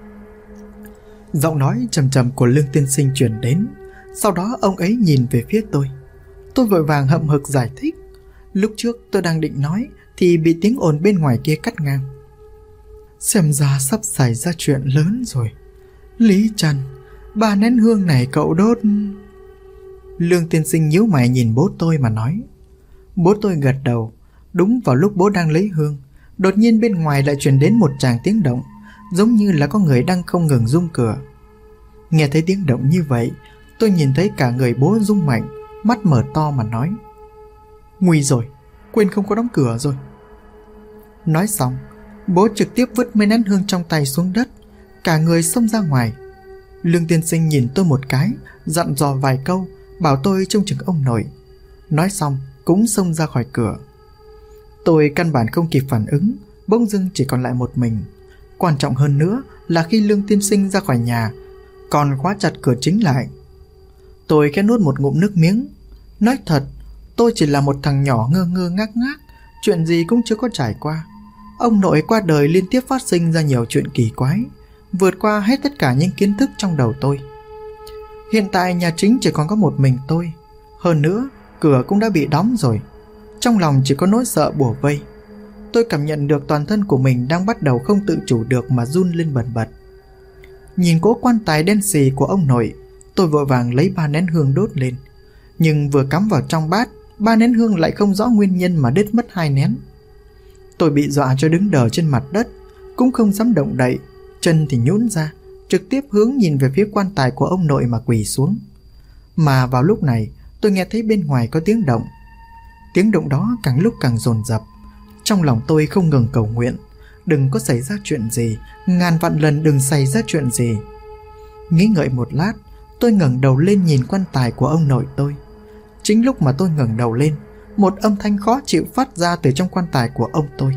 Giọng nói trầm trầm của Lương tiên sinh truyền đến. Sau đó ông ấy nhìn về phía tôi. Tôi vội vàng hậm hực giải thích. Lúc trước tôi đang định nói thì bị tiếng ồn bên ngoài kia cắt ngang. Xem ra sắp xảy ra chuyện lớn rồi. Lý Trần, 3 nén hương này cậu đốt. Lương tiên sinh nhíu mày nhìn bố tôi mà nói. Bố tôi gật đầu. Đúng vào lúc bố đang lấy hương, đột nhiên bên ngoài lại truyền đến một tràng tiếng động, giống như là có người đang không ngừng rung cửa. Nghe thấy tiếng động như vậy, tôi nhìn thấy cả người bố rung mạnh, mắt mở to mà nói: Nguy rồi, quên không có đóng cửa rồi. Nói xong, bố trực tiếp vứt mấy nén hương trong tay xuống đất, cả người xông ra ngoài. Lương tiên sinh nhìn tôi một cái, dặn dò vài câu, bảo tôi trông chừng ông nội. Nói xong cũng xông ra khỏi cửa. Tôi căn bản không kịp phản ứng, bỗng dưng chỉ còn lại một mình. Quan trọng hơn nữa là khi Lương tiên sinh ra khỏi nhà còn khóa chặt cửa chính lại. Tôi khẽ nuốt một ngụm nước miếng. Nói thật, tôi chỉ là một thằng nhỏ ngơ ngơ ngác ngác, chuyện gì cũng chưa có trải qua. Ông nội qua đời liên tiếp phát sinh ra nhiều chuyện kỳ quái, vượt qua hết tất cả những kiến thức trong đầu tôi. Hiện tại nhà chính chỉ còn có một mình tôi. Hơn nữa, cửa cũng đã bị đóng rồi. Trong lòng chỉ có nỗi sợ bủa vây. Tôi cảm nhận được toàn thân của mình đang bắt đầu không tự chủ được mà run lên bần bật. Nhìn cỗ quan tài đen xì của ông nội, tôi vội vàng lấy 3 nén hương đốt lên. Nhưng vừa cắm vào trong bát, 3 nén hương lại không rõ nguyên nhân mà đứt mất 2 nén. Tôi bị dọa cho đứng đờ trên mặt đất, cũng không dám động đậy, chân thì nhũn ra, trực tiếp hướng nhìn về phía quan tài của ông nội mà quỳ xuống. Mà vào lúc này, tôi nghe thấy bên ngoài có tiếng động. Tiếng động đó càng lúc càng dồn dập. Trong lòng tôi không ngừng cầu nguyện, đừng có xảy ra chuyện gì, ngàn vạn lần đừng xảy ra chuyện gì. Nghĩ ngợi một lát, tôi ngẩng đầu lên nhìn quan tài của ông nội tôi. Chính lúc mà tôi ngẩng đầu lên, một âm thanh khó chịu phát ra từ trong quan tài của ông tôi.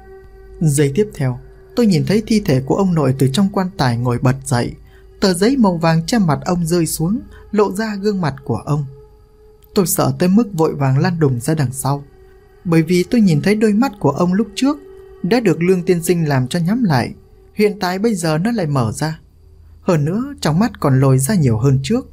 Giây tiếp theo, tôi nhìn thấy thi thể của ông nội từ trong quan tài ngồi bật dậy. Tờ giấy màu vàng che mặt ông rơi xuống, lộ ra gương mặt của ông. Tôi sợ tới mức vội vàng lăn đùng ra đằng sau, bởi vì tôi nhìn thấy đôi mắt của ông lúc trước đã được Lương tiên sinh làm cho nhắm lại, hiện tại bây giờ nó lại mở ra. Hơn nữa, trong mắt còn lồi ra nhiều hơn trước.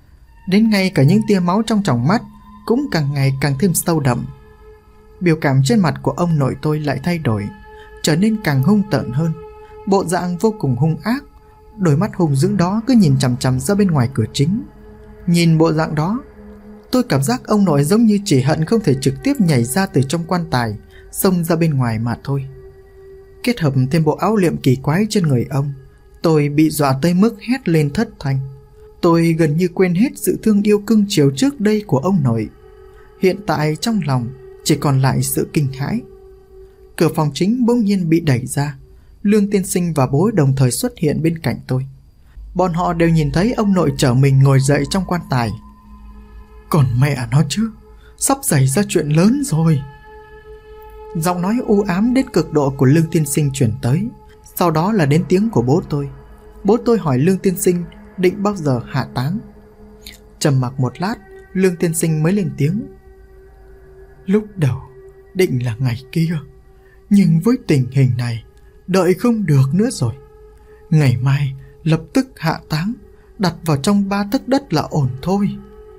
Đến ngay cả những tia máu trong tròng mắt cũng càng ngày càng thêm sâu đậm. Biểu cảm trên mặt của ông nội tôi lại thay đổi, trở nên càng hung tợn hơn, bộ dạng vô cùng hung ác. Đôi mắt hung dữ đó cứ nhìn chằm chằm ra bên ngoài cửa chính. Nhìn bộ dạng đó, tôi cảm giác ông nội giống như chỉ hận không thể trực tiếp nhảy ra từ trong quan tài, xông ra bên ngoài mà thôi. Kết hợp thêm bộ áo liệm kỳ quái trên người ông, tôi bị dọa tới mức hét lên thất thanh. Tôi gần như quên hết sự thương yêu cưng chiều trước đây của ông nội. Hiện tại trong lòng chỉ còn lại sự kinh hãi. Cửa phòng chính bỗng nhiên bị đẩy ra. Lương tiên sinh và bố đồng thời xuất hiện bên cạnh tôi. Bọn họ đều nhìn thấy ông nội chở mình ngồi dậy trong quan tài. Còn mẹ nó chứ, sắp xảy ra chuyện lớn rồi. Giọng nói u ám đến cực độ của Lương tiên sinh chuyển tới. Sau đó là đến tiếng của bố tôi. Bố tôi hỏi Lương tiên sinh định bao giờ hạ táng. Trầm mặc một lát, Lương tiên sinh mới lên tiếng. Lúc đầu định là ngày kia, nhưng với tình hình này đợi không được nữa rồi. Ngày mai lập tức hạ táng, đặt vào trong 3 tấc đất là ổn thôi.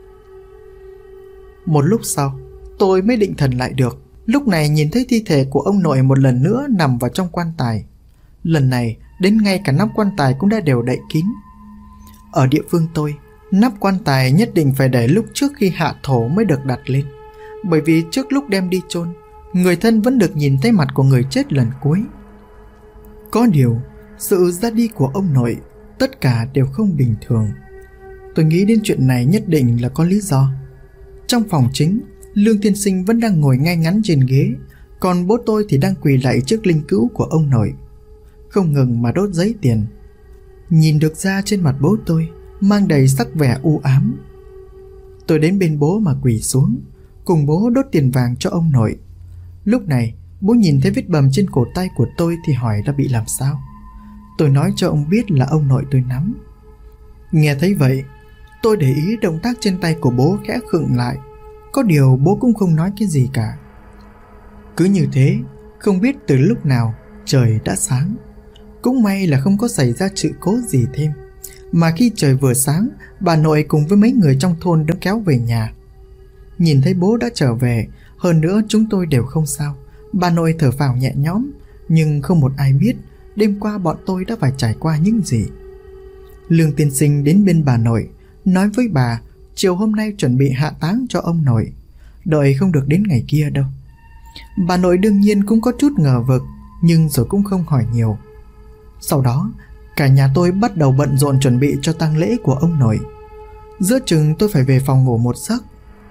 Một lúc sau, tôi mới định thần lại được. Lúc này nhìn thấy thi thể của ông nội một lần nữa nằm vào trong quan tài. Lần này đến ngay cả nắp quan tài cũng đã đều đậy kín. Ở địa phương tôi, nắp quan tài nhất định phải để lúc trước khi hạ thổ mới được đặt lên, bởi vì trước lúc đem đi chôn, người thân vẫn được nhìn thấy mặt của người chết lần cuối. Có điều, sự ra đi của ông nội Tất cả đều không bình thường. Tôi nghĩ đến chuyện này nhất định là có lý do. Trong phòng chính, Lương Tiên Sinh vẫn đang ngồi ngay ngắn trên ghế, còn bố tôi thì đang quỳ lạy trước linh cữu của ông nội, không ngừng mà đốt giấy tiền. Nhìn được ra trên mặt bố tôi mang đầy sắc vẻ u ám. Tôi đến bên bố mà quỳ xuống, cùng bố đốt tiền vàng cho ông nội. Lúc này bố nhìn thấy vết bầm trên cổ tay của tôi thì hỏi đã bị làm sao. Tôi nói cho ông biết là ông nội tôi nắm. Nghe thấy vậy, tôi để ý động tác trên tay của bố khẽ khựng lại. Có điều bố cũng không nói cái gì cả. Cứ như thế, không biết từ lúc nào trời đã sáng. Cũng may là không có xảy ra sự cố gì thêm. Mà khi trời vừa sáng, bà nội cùng với mấy người trong thôn đã kéo về nhà. Nhìn thấy bố đã trở về, hơn nữa chúng tôi đều không sao, bà nội thở phào nhẹ nhõm. Nhưng không một ai biết đêm qua bọn tôi đã phải trải qua những gì. Lương Tiên Sinh đến bên bà nội, nói với bà chiều hôm nay chuẩn bị hạ táng cho ông nội, đợi không được đến ngày kia đâu. Bà nội đương nhiên cũng có chút ngờ vực, nhưng rồi cũng không hỏi nhiều. Sau đó, cả nhà tôi bắt đầu bận rộn chuẩn bị cho tang lễ của ông nội. Giữa chừng tôi phải về phòng ngủ một giấc.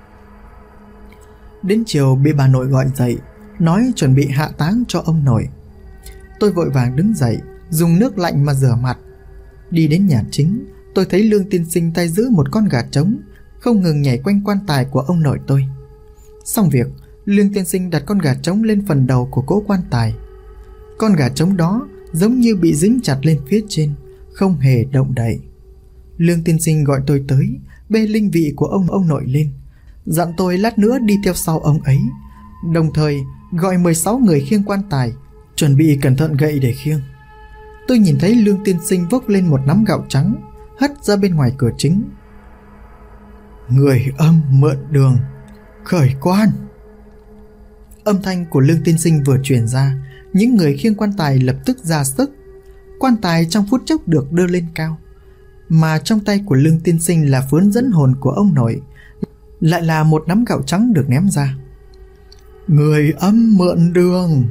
Đến chiều bị bà nội gọi dậy, nói chuẩn bị hạ táng cho ông nội. Tôi vội vàng đứng dậy, dùng nước lạnh mà rửa mặt. Đi đến nhà chính, tôi thấy Lương Tiên Sinh tay giữ một con gà trống, không ngừng nhảy quanh quan tài của ông nội tôi. Xong việc, Lương Tiên Sinh đặt con gà trống lên phần đầu của cỗ quan tài. Con gà trống đó giống như bị dính chặt lên phía trên, không hề động đậy. Lương Tiên Sinh gọi tôi tới, bê linh vị của ông nội lên, dặn tôi lát nữa đi theo sau ông ấy, đồng thời gọi 16 người khiêng quan tài, chuẩn bị cẩn thận gậy để khiêng. Tôi nhìn thấy Lương Tiên Sinh vốc lên một nắm gạo trắng, hất ra bên ngoài cửa chính. Người âm mượn đường, khởi quan. Âm thanh của Lương Tiên Sinh vừa truyền ra, những người khiêng quan tài lập tức ra sức. Quan tài trong phút chốc được đưa lên cao, mà trong tay của Lương Tiên Sinh là phướn dẫn hồn của ông nội, lại là một nắm gạo trắng được ném ra. Người âm mượn đường.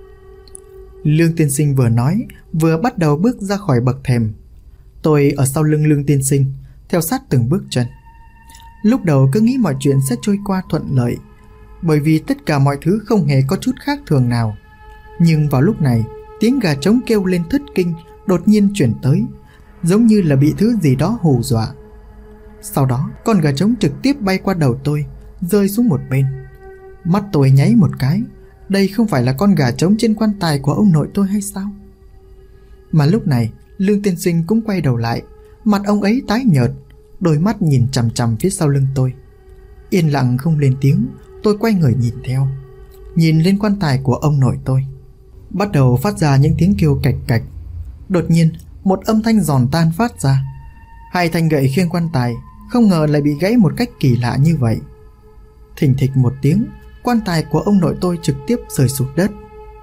Lương Tiên Sinh vừa nói, vừa bắt đầu bước ra khỏi bậc thềm. Tôi ở sau lưng Lương Tiên Sinh, theo sát từng bước chân. Lúc đầu cứ nghĩ mọi chuyện sẽ trôi qua thuận lợi, bởi vì tất cả mọi thứ không hề có chút khác thường nào. Nhưng vào lúc này, tiếng gà trống kêu lên thất kinh đột nhiên chuyển tới, giống như là bị thứ gì đó hù dọa. Sau đó, con gà trống trực tiếp bay qua đầu tôi, rơi xuống một bên. Mắt tôi nháy một cái, đây không phải là con gà trống trên quan tài của ông nội tôi hay sao? Mà lúc này, Lương Tiên Sinh cũng quay đầu lại, mặt ông ấy tái nhợt, đôi mắt nhìn chằm chằm phía sau lưng tôi. Yên lặng không lên tiếng, tôi quay người nhìn theo, nhìn lên quan tài của ông nội tôi. Bắt đầu phát ra những tiếng kêu cạch cạch. Đột nhiên, một âm thanh giòn tan phát ra. Hai thanh gậy khiêng quan tài không ngờ lại bị gãy một cách kỳ lạ như vậy. Thình thịch một tiếng, quan tài của ông nội tôi trực tiếp rơi xuống đất.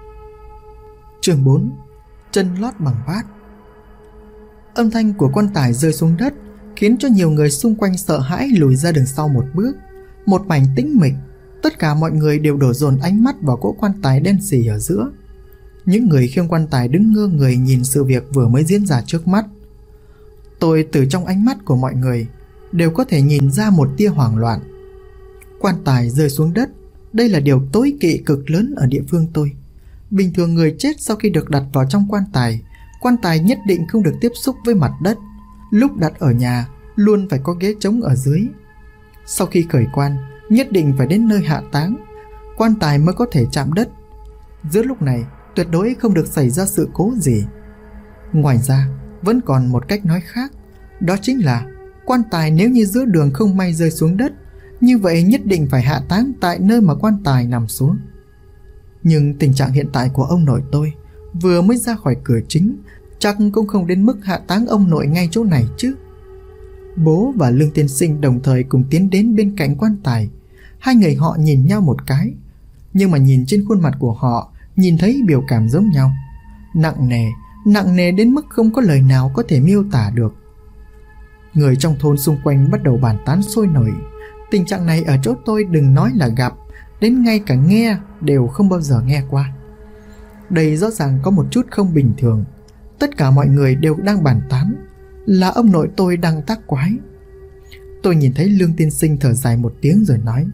Chương 4. Chân lót bằng bát. Âm thanh của quan tài rơi xuống đất khiến cho nhiều người xung quanh sợ hãi lùi ra đằng sau một bước. Một mảnh tĩnh mịch, tất cả mọi người đều đổ dồn ánh mắt vào cỗ quan tài đen sì ở giữa. Những người khiêng quan tài đứng ngơ người nhìn sự việc vừa mới diễn ra trước mắt. Tôi từ trong ánh mắt của mọi người đều có thể nhìn ra một tia hoảng loạn. Quan tài rơi xuống đất, đây là điều tối kỵ cực lớn ở địa phương tôi. Bình thường người chết sau khi được đặt vào trong quan tài nhất định không được tiếp xúc với mặt đất. Lúc đặt ở nhà, luôn phải có ghế trống ở dưới. Sau khi khởi quan, nhất định phải đến nơi hạ táng, quan tài mới có thể chạm đất. Giữa lúc này, tuyệt đối không được xảy ra sự cố gì. Ngoài ra, vẫn còn một cách nói khác, đó chính là quan tài nếu như giữa đường không may rơi xuống đất, như vậy nhất định phải hạ táng tại nơi mà quan tài nằm xuống. Nhưng tình trạng hiện tại của ông nội tôi vừa mới ra khỏi cửa chính, chắc cũng không đến mức hạ táng ông nội ngay chỗ này chứ. Bố và Lương Tiên Sinh đồng thời cùng tiến đến bên cạnh quan tài. Hai người họ nhìn nhau một cái, nhưng mà nhìn trên khuôn mặt của họ, nhìn thấy biểu cảm giống nhau, nặng nề đến mức không có lời nào có thể miêu tả được. Người trong thôn xung quanh bắt đầu bàn tán sôi nổi. Tình trạng này ở chỗ tôi đừng nói là gặp, đến ngay cả nghe đều không bao giờ nghe qua. Đây rõ ràng có một chút không bình thường. Tất cả mọi người đều đang bàn tán. là ông nội tôi đang tác quái. Tôi nhìn thấy Lương tiên sinh thở dài một tiếng rồi nói: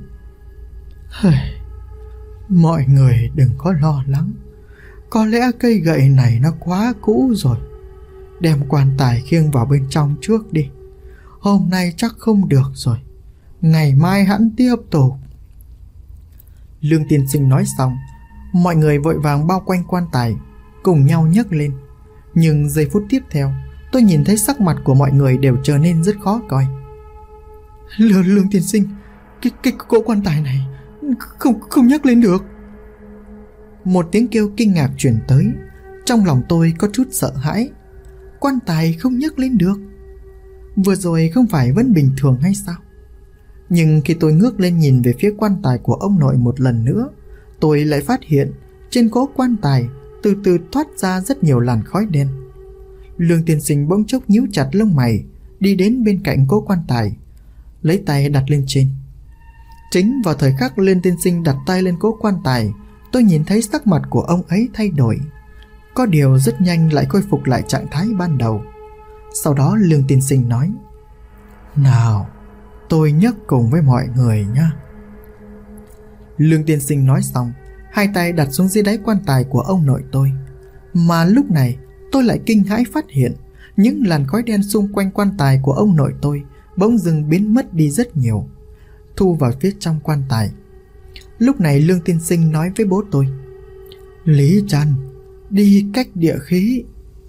Mọi người đừng có lo lắng. Có lẽ cây gậy này nó quá cũ rồi. Đem quan tài khiêng vào bên trong trước đi. Hôm nay chắc không được rồi. Ngày mai hẵng tiếp tục. Lương tiên sinh nói xong, mọi người vội vàng bao quanh quan tài, cùng nhau nhấc lên. Nhưng giây phút tiếp theo, tôi nhìn thấy sắc mặt của mọi người đều trở nên rất khó coi. Lương tiên sinh, cái cỗ quan tài này không nhấc lên được. Một tiếng kêu kinh ngạc truyền tới. Trong lòng tôi có chút sợ hãi. Quan tài không nhấc lên được? Vừa rồi không phải vẫn bình thường hay sao? Nhưng khi tôi ngước lên nhìn về phía quan tài của ông nội một lần nữa, tôi lại phát hiện trên cỗ quan tài từ từ thoát ra rất nhiều làn khói đen. Lương tiên sinh bỗng chốc nhíu chặt lông mày, đi đến bên cạnh cỗ quan tài, lấy tay đặt lên trên. Chính vào thời khắc Lương tiên sinh đặt tay lên cỗ quan tài, tôi nhìn thấy sắc mặt của ông ấy thay đổi. Có điều rất nhanh lại khôi phục lại trạng thái ban đầu. Sau đó Lương tiên sinh nói: Nào, tôi nhấc cùng với mọi người nhé. Lương tiên sinh nói xong, hai tay đặt xuống dưới đáy quan tài của ông nội tôi. Mà lúc này tôi lại kinh hãi phát hiện những làn khói đen xung quanh quan tài của ông nội tôi bỗng dưng biến mất đi rất nhiều, thu vào phía trong quan tài. Lúc này Lương tiên sinh nói với bố tôi: Lý Trăn, đi cách địa khí.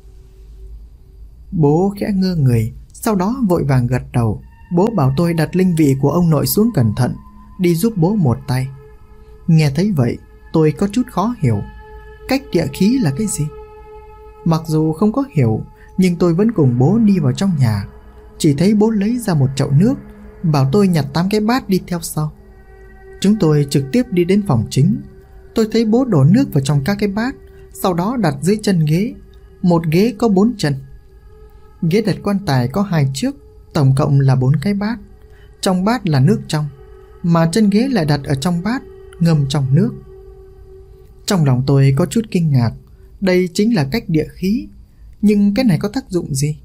Bố khẽ ngơ người, sau đó vội vàng gật đầu. Bố bảo tôi đặt linh vị của ông nội xuống cẩn thận, đi giúp bố một tay. Nghe thấy vậy, tôi có chút khó hiểu. Cách địa khí là cái gì? Mặc dù không có hiểu, nhưng tôi vẫn cùng bố đi vào trong nhà. Chỉ thấy bố lấy ra một chậu nước, bảo tôi nhặt 8 cái bát đi theo sau. Chúng tôi trực tiếp đi đến phòng chính. Tôi thấy bố đổ nước vào trong các cái bát, sau đó đặt dưới chân ghế. Một ghế có 4 chân. Ghế đặt quan tài có 2 chiếc, tổng cộng là 4 cái bát. Trong bát là nước trong, mà chân ghế lại đặt ở trong bát, ngâm trong nước. Trong lòng tôi có chút kinh ngạc. Đây chính là cách địa khí, nhưng cái này có tác dụng gì?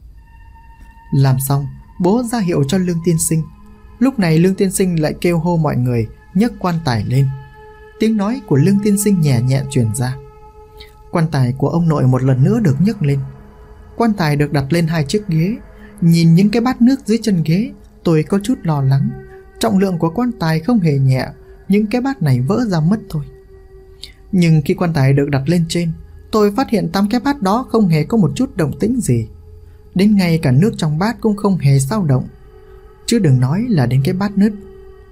Làm xong, bố ra hiệu cho Lương tiên sinh. Lúc này Lương tiên sinh lại kêu hô mọi người nhấc quan tài lên. Tiếng nói của Lương tiên sinh nhẹ nhẹ truyền ra. Quan tài của ông nội một lần nữa được nhấc lên. Quan tài được đặt lên 2 chiếc ghế. Nhìn những cái bát nước dưới chân ghế, tôi có chút lo lắng. Trọng lượng của quan tài không hề nhẹ, những cái bát này vỡ ra mất thôi. Nhưng khi quan tài được đặt lên trên, tôi phát hiện 8 cái bát đó không hề có một chút động tĩnh gì. Đến ngay cả nước trong bát cũng không hề dao động, chứ đừng nói là đến cái bát nứt.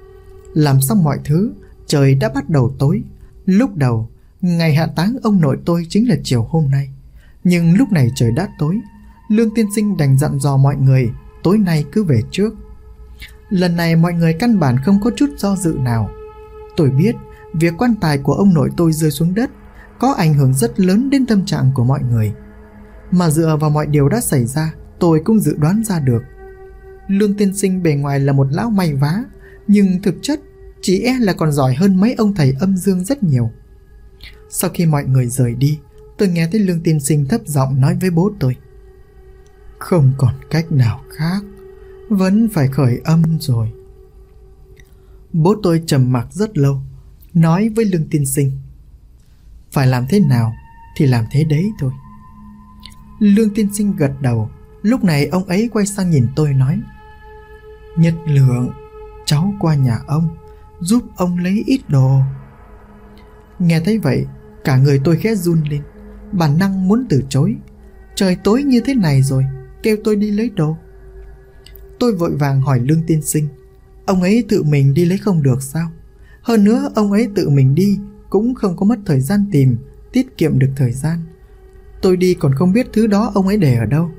Làm xong mọi thứ, trời đã bắt đầu tối. Lúc đầu, ngày hạ táng ông nội tôi chính là chiều hôm nay. Nhưng lúc này trời đã tối. Lương tiên sinh đành dặn dò mọi người tối nay cứ về trước. Lần này mọi người căn bản không có chút do dự nào. Tôi biết việc quan tài của ông nội tôi rơi xuống đất có ảnh hưởng rất lớn đến tâm trạng của mọi người. Mà dựa vào mọi điều đã xảy ra, tôi cũng dự đoán ra được. Lương tiên sinh bề ngoài là một lão may vá, nhưng thực chất chỉ e là còn giỏi hơn mấy ông thầy âm dương rất nhiều. Sau khi mọi người rời đi, tôi nghe thấy Lương tiên sinh thấp giọng nói với bố tôi: Không còn cách nào khác, vẫn phải khởi âm rồi. Bố tôi trầm mặc rất lâu, nói với Lương tiên sinh: Phải làm thế nào thì làm thế đấy thôi. Lương tiên sinh gật đầu. Lúc này ông ấy quay sang nhìn tôi nói: Nhất Lượng, cháu qua nhà ông, giúp ông lấy ít đồ. Nghe thấy vậy, cả người tôi khẽ run lên, bản năng muốn từ chối. Trời tối như thế này rồi, kêu tôi đi lấy đồ. Tôi vội vàng hỏi Lương tiên sinh: Ông ấy tự mình đi lấy không được sao? Hơn nữa ông ấy tự mình đi cũng không có mất thời gian tìm, tiết kiệm được thời gian. Tôi đi còn không biết thứ đó ông ấy để ở đâu.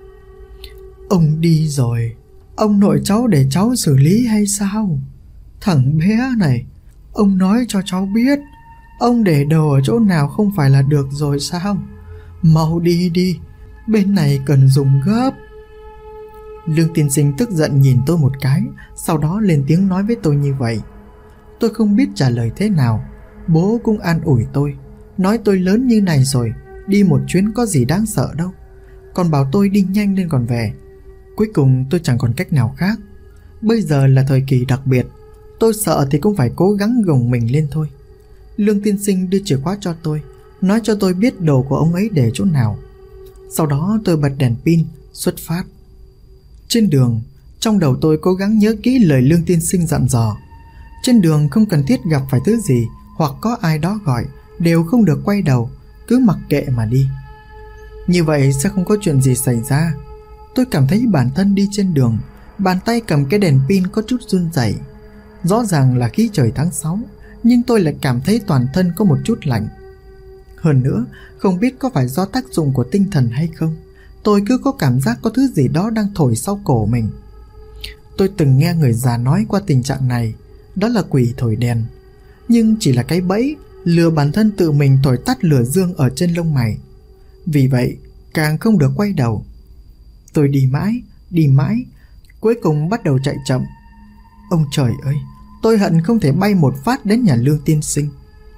Ông đi rồi, ông nội cháu để cháu xử lý hay sao? Thằng bé này, ông nói cho cháu biết, ông để đồ ở chỗ nào không phải là được rồi sao? Mau đi đi, bên này cần dùng gấp. Lương tiên sinh tức giận nhìn tôi một cái, sau đó lên tiếng nói với tôi như vậy. Tôi không biết trả lời thế nào. Bố cũng an ủi tôi, nói tôi lớn như này rồi, đi một chuyến có gì đáng sợ đâu, còn bảo tôi đi nhanh lên còn về. Cuối cùng tôi chẳng còn cách nào khác. Bây giờ là thời kỳ đặc biệt, tôi sợ thì cũng phải cố gắng gồng mình lên thôi. Lương tiên sinh đưa chìa khóa cho tôi, nói cho tôi biết đồ của ông ấy để chỗ nào. Sau đó tôi bật đèn pin, xuất phát. Trên đường, trong đầu tôi cố gắng nhớ kỹ lời Lương tiên sinh dặn dò. Trên đường không cần thiết gặp phải thứ gì hoặc có ai đó gọi, đều không được quay đầu, cứ mặc kệ mà đi. Như vậy sẽ không có chuyện gì xảy ra. Tôi cảm thấy bản thân đi trên đường, bàn tay cầm cái đèn pin có chút run rẩy. Rõ ràng là khí trời tháng 6, nhưng tôi lại cảm thấy toàn thân có một chút lạnh. Hơn nữa, không biết có phải do tác dụng của tinh thần hay không, tôi cứ có cảm giác có thứ gì đó đang thổi sau cổ mình. Tôi từng nghe người già nói qua tình trạng này, đó là quỷ thổi đèn. Nhưng chỉ là cái bẫy, lừa bản thân tự mình thổi tắt lửa dương ở trên lông mày. Vì vậy, càng không được quay đầu. Tôi đi mãi, cuối cùng bắt đầu chạy chậm. Ông trời ơi, tôi hận không thể bay một phát đến nhà Lương tiên sinh.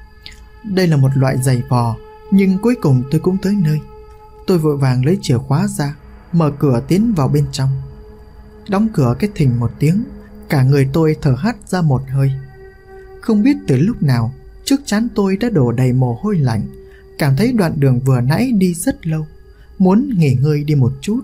Đây là một loại giày vò, nhưng cuối cùng tôi cũng tới nơi. Tôi vội vàng lấy chìa khóa ra, mở cửa tiến vào bên trong. Đóng cửa cái thình một tiếng, cả người tôi thở hắt ra một hơi. Không biết từ lúc nào, trước trán tôi đã đổ đầy mồ hôi lạnh, cảm thấy đoạn đường vừa nãy đi rất lâu, muốn nghỉ ngơi đi một chút.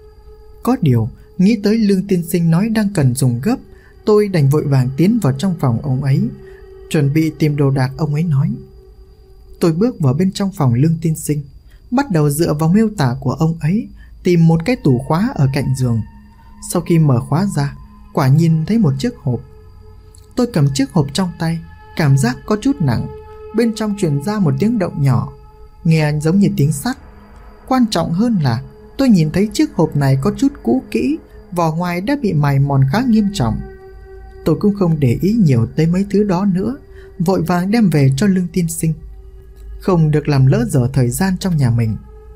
Có điều, nghĩ tới Lương tiên sinh nói đang cần dùng gấp, tôi đành vội vàng tiến vào trong phòng ông ấy, chuẩn bị tìm đồ đạc ông ấy nói. Tôi bước vào bên trong phòng Lương tiên sinh, bắt đầu dựa vào miêu tả của ông ấy, tìm một cái tủ khóa ở cạnh giường. Sau khi mở khóa ra, quả nhiên thấy một chiếc hộp. Tôi cầm chiếc hộp trong tay, cảm giác có chút nặng. Bên trong truyền ra một tiếng động nhỏ, nghe giống như tiếng sắt. Quan trọng hơn là tôi nhìn thấy chiếc hộp này có chút cũ kỹ, vỏ ngoài đã bị mài mòn khá nghiêm trọng. Tôi cũng không để ý nhiều tới mấy thứ đó nữa, vội vàng đem về cho Lương tiên sinh, không được làm lỡ dở thời gian trong nhà mình.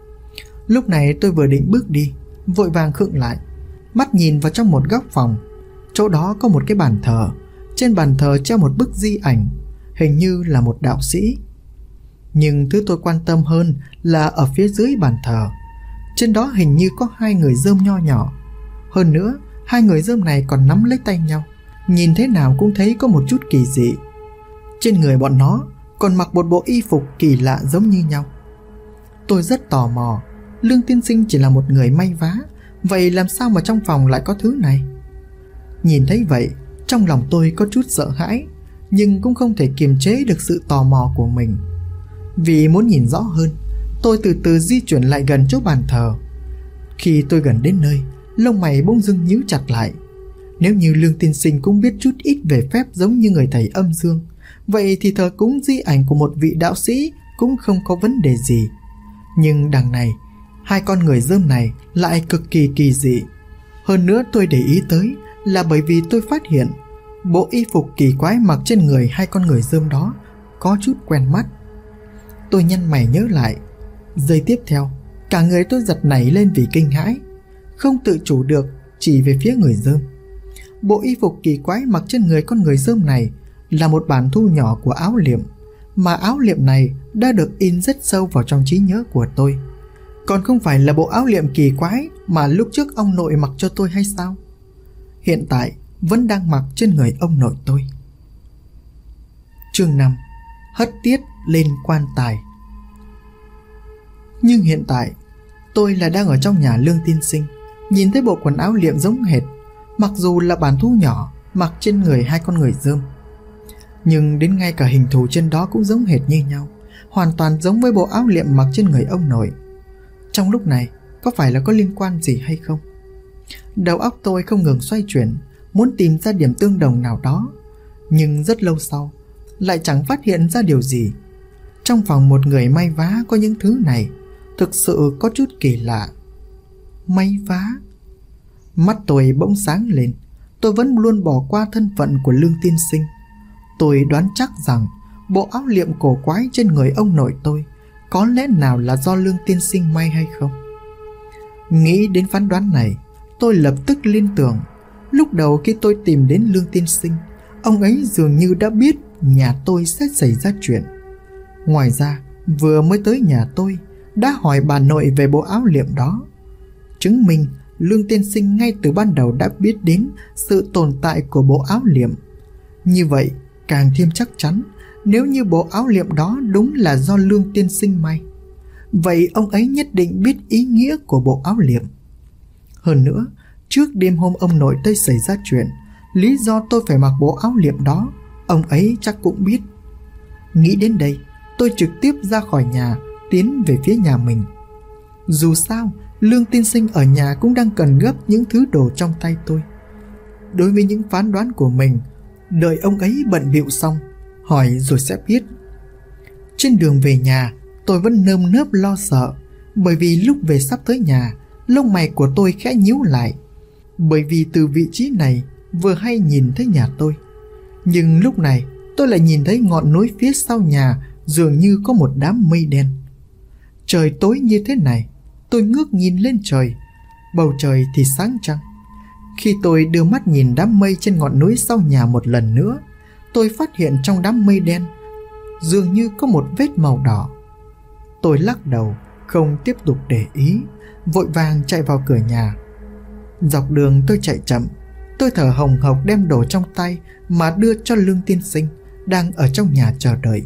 Lúc này tôi vừa định bước đi, vội vàng khựng lại, mắt nhìn vào trong một góc phòng. Chỗ đó có một cái bàn thờ, trên bàn thờ treo một bức di ảnh, hình như là một đạo sĩ. Nhưng thứ tôi quan tâm hơn là ở phía dưới bàn thờ, trên đó hình như có hai người rơm nho nhỏ. Hơn nữa, hai người rơm này còn nắm lấy tay nhau, nhìn thế nào cũng thấy có một chút kỳ dị. Trên người bọn nó còn mặc một bộ y phục kỳ lạ giống như nhau. Tôi rất tò mò, Lương tiên sinh chỉ là một người may vá, vậy làm sao mà trong phòng lại có thứ này? Nhìn thấy vậy, trong lòng tôi có chút sợ hãi, nhưng cũng không thể kiềm chế được sự tò mò của mình. Vì muốn nhìn rõ hơn, tôi từ từ di chuyển lại gần chỗ bàn thờ. Khi tôi gần đến nơi, lông mày bỗng dưng nhíu chặt lại. Nếu như Lương tiên sinh cũng biết chút ít về phép giống như người thầy âm dương, vậy thì thờ cúng di ảnh của một vị đạo sĩ cũng không có vấn đề gì. Nhưng đằng này, hai con người rơm này lại cực kỳ kỳ dị. Hơn nữa tôi để ý tới là bởi vì tôi phát hiện bộ y phục kỳ quái mặc trên người hai con người rơm đó có chút quen mắt. Tôi nhăn mày nhớ lại. Giây tiếp theo, cả người tôi giật nảy lên vì kinh hãi, không tự chủ được chỉ về phía người rơm. Bộ y phục kỳ quái mặc trên người con người rơm này là một bản thu nhỏ của áo liệm, mà áo liệm này đã được in rất sâu vào trong trí nhớ của tôi. Còn không phải là bộ áo liệm kỳ quái mà lúc trước ông nội mặc cho tôi hay sao? Hiện tại vẫn đang mặc trên người ông nội tôi. Chương 5. Hất tiết lên quan tài. Nhưng hiện tại tôi là đang ở trong nhà Lương tiên sinh, nhìn thấy bộ quần áo liệm giống hệt, mặc dù là bản thu nhỏ mặc trên người hai con người rơm, nhưng đến ngay cả hình thù trên đó cũng giống hệt như nhau, hoàn toàn giống với bộ áo liệm mặc trên người ông nội. Trong lúc này, có phải là có liên quan gì hay không? Đầu óc tôi không ngừng xoay chuyển, muốn tìm ra điểm tương đồng nào đó, nhưng rất lâu sau lại chẳng phát hiện ra điều gì. Trong phòng một người may vá có những thứ này, thực sự có chút kỳ lạ. May vá? Mắt tôi bỗng sáng lên. Tôi vẫn luôn bỏ qua thân phận của Lương tiên sinh. Tôi đoán chắc rằng bộ áo liệm cổ quái trên người ông nội tôi có lẽ nào là do Lương tiên sinh may hay không? Nghĩ đến phán đoán này, tôi lập tức liên tưởng. Lúc đầu khi tôi tìm đến Lương tiên sinh, ông ấy dường như đã biết nhà tôi sẽ xảy ra chuyện. Ngoài ra, vừa mới tới nhà tôi đã hỏi bà nội về bộ áo liệm đó, chứng minh Lương Tiên Sinh ngay từ ban đầu đã biết đến sự tồn tại của bộ áo liệm. Như vậy càng thêm chắc chắn, nếu như bộ áo liệm đó đúng là do Lương Tiên Sinh may, vậy ông ấy nhất định biết ý nghĩa của bộ áo liệm. Hơn nữa, trước đêm hôm ông nội tôi xảy ra chuyện, lý do tôi phải mặc bộ áo liệm đó, ông ấy chắc cũng biết. Nghĩ đến đây, tôi trực tiếp ra khỏi nhà, tiến về phía nhà mình. Dù sao, Lương Tiên Sinh ở nhà cũng đang cần gấp những thứ đồ trong tay tôi. Đối với những phán đoán của mình, đợi ông ấy bận bịu xong, hỏi rồi sẽ biết. Trên đường về nhà, tôi vẫn nơm nớp lo sợ, bởi vì lúc về sắp tới nhà, lông mày của tôi khẽ nhíu lại. Bởi vì từ vị trí này vừa hay nhìn thấy nhà tôi, nhưng lúc này tôi lại nhìn thấy ngọn núi phía sau nhà dường như có một đám mây đen. Trời tối như thế này, tôi ngước nhìn lên trời, bầu trời thì sáng trăng. Khi tôi đưa mắt nhìn đám mây trên ngọn núi sau nhà một lần nữa, tôi phát hiện trong đám mây đen dường như có một vết màu đỏ. Tôi lắc đầu, không tiếp tục để ý, vội vàng chạy vào cửa nhà. Dọc đường tôi chạy chậm, tôi thở hồng hộc đem đồ trong tay mà đưa cho Lương Tiên Sinh đang ở trong nhà chờ đợi.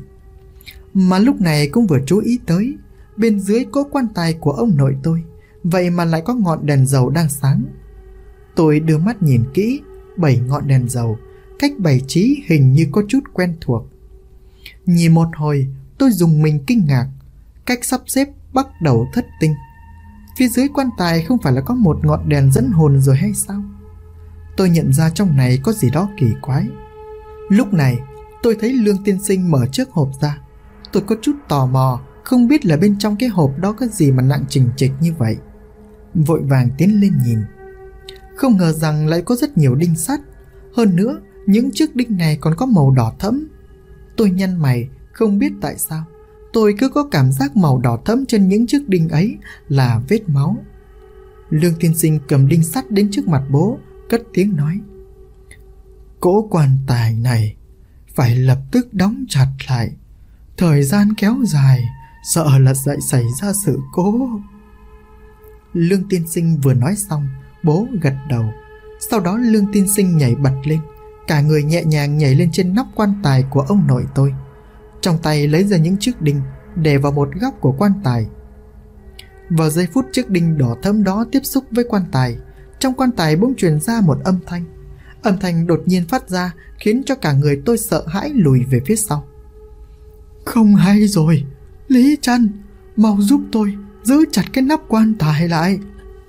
Mà lúc này cũng vừa chú ý tới, bên dưới có quan tài của ông nội tôi, vậy mà lại có ngọn đèn dầu đang sáng. Tôi đưa mắt nhìn kỹ, 7 ngọn đèn dầu, cách bày trí hình như có chút quen thuộc. Nhìn một hồi, tôi rùng mình kinh ngạc, cách sắp xếp bắt đầu thất tinh. Phía dưới quan tài không phải là có một ngọn đèn dẫn hồn rồi hay sao? Tôi nhận ra trong này có gì đó kỳ quái. Lúc này, tôi thấy Lương Tiên Sinh mở chiếc hộp ra. Tôi có chút tò mò, không biết là bên trong cái hộp đó có gì mà nặng chình chịch như vậy. Vội vàng tiến lên nhìn. Không ngờ rằng lại có rất nhiều đinh sắt. Hơn nữa, những chiếc đinh này còn có màu đỏ thẫm. Tôi nhăn mày, không biết tại sao tôi cứ có cảm giác màu đỏ thẫm trên những chiếc đinh ấy là vết máu. Lương Tiên Sinh cầm đinh sắt đến trước mặt bố, cất tiếng nói: "Cỗ quan tài này phải lập tức đóng chặt lại. Thời gian kéo dài, sợ là xảy ra sự cố." Lương Tiên Sinh vừa nói xong, bố gật đầu. Sau đó Lương Tiên Sinh nhảy bật lên, cả người nhẹ nhàng nhảy lên trên nắp quan tài của ông nội tôi, trong tay lấy ra những chiếc đinh để vào một góc của quan tài. Vào giây phút chiếc đinh đỏ thẫm đó tiếp xúc với quan tài, trong quan tài bỗng truyền ra một âm thanh. Âm thanh đột nhiên phát ra khiến cho cả người tôi sợ hãi lùi về phía sau. "Không hay rồi, Lý Trăn, mau giúp tôi giữ chặt cái nắp quan tài lại."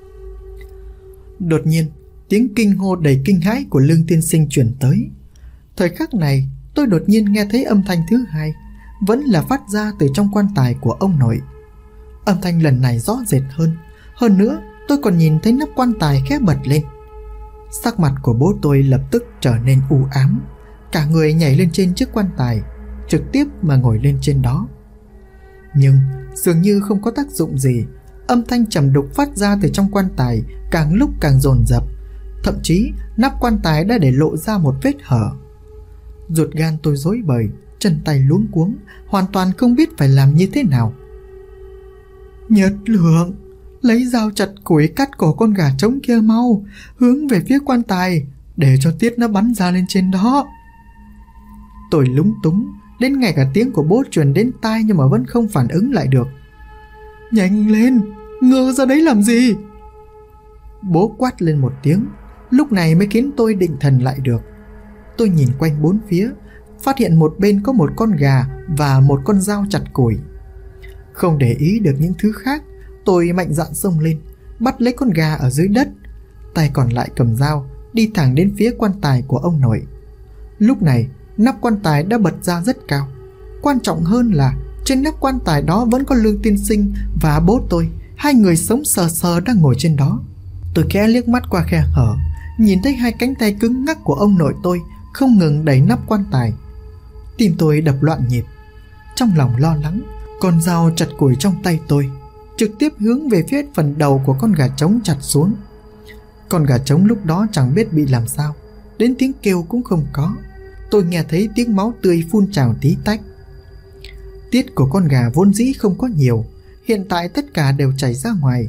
Đột nhiên, tiếng kinh hô đầy kinh hãi của Lương Tiên Sinh truyền tới. Thời khắc này, tôi đột nhiên nghe thấy âm thanh thứ hai, vẫn là phát ra từ trong quan tài của ông nội. Âm thanh lần này rõ rệt hơn. Hơn nữa, tôi còn nhìn thấy nắp quan tài khẽ bật lên. Sắc mặt của bố tôi lập tức trở nên u ám, cả người nhảy lên trên chiếc quan tài, trực tiếp mà ngồi lên trên đó. Nhưng dường như không có tác dụng gì. Âm thanh trầm đục phát ra từ trong quan tài càng lúc càng dồn dập, thậm chí nắp quan tài đã để lộ ra một vết hở. Ruột gan tôi rối bời, chân tay luống cuống, hoàn toàn không biết phải làm như thế nào. "Nhật Lượng, lấy dao chặt củi cắt cổ con gà trống kia mau, hướng về phía quan tài, để cho tiết nó bắn ra lên trên đó." Tôi lúng túng, đến ngay cả tiếng của bố truyền đến tai nhưng mà vẫn không phản ứng lại được. "Nhanh lên, ngơ ra đấy làm gì?" Bố quát lên một tiếng, lúc này mới khiến tôi định thần lại được. Tôi nhìn quanh bốn phía, phát hiện một bên có một con gà và một con dao chặt củi. Không để ý được những thứ khác, tôi mạnh dạn xông lên, bắt lấy con gà ở dưới đất, tay còn lại cầm dao, đi thẳng đến phía quan tài của ông nội. Lúc này, nắp quan tài đã bật ra rất cao. Quan trọng hơn là trên nắp quan tài đó vẫn có Lương Tiên Sinh và bố tôi, hai người sống sờ sờ đang ngồi trên đó. Tôi khẽ liếc mắt qua khe hở, nhìn thấy hai cánh tay cứng ngắc của ông nội tôi không ngừng đẩy nắp quan tài. Tim tôi đập loạn nhịp, trong lòng lo lắng. Con dao chặt củi trong tay tôi trực tiếp hướng về phía phần đầu của con gà trống chặt xuống. Con gà trống lúc đó chẳng biết bị làm sao, đến tiếng kêu cũng không có. Tôi nghe thấy tiếng máu tươi phun trào tí tách. Tiết của con gà vốn dĩ không có nhiều, hiện tại tất cả đều chảy ra ngoài.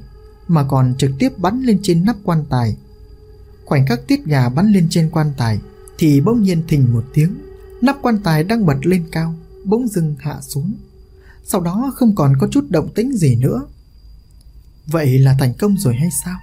mà còn trực tiếp bắn lên trên nắp quan tài. Khoảnh khắc tiết gà bắn lên trên quan tài thì bỗng nhiên thình một tiếng, nắp quan tài đang bật lên cao bỗng dưng hạ xuống. Sau đó không còn có chút động tĩnh gì nữa. Vậy là thành công rồi hay sao?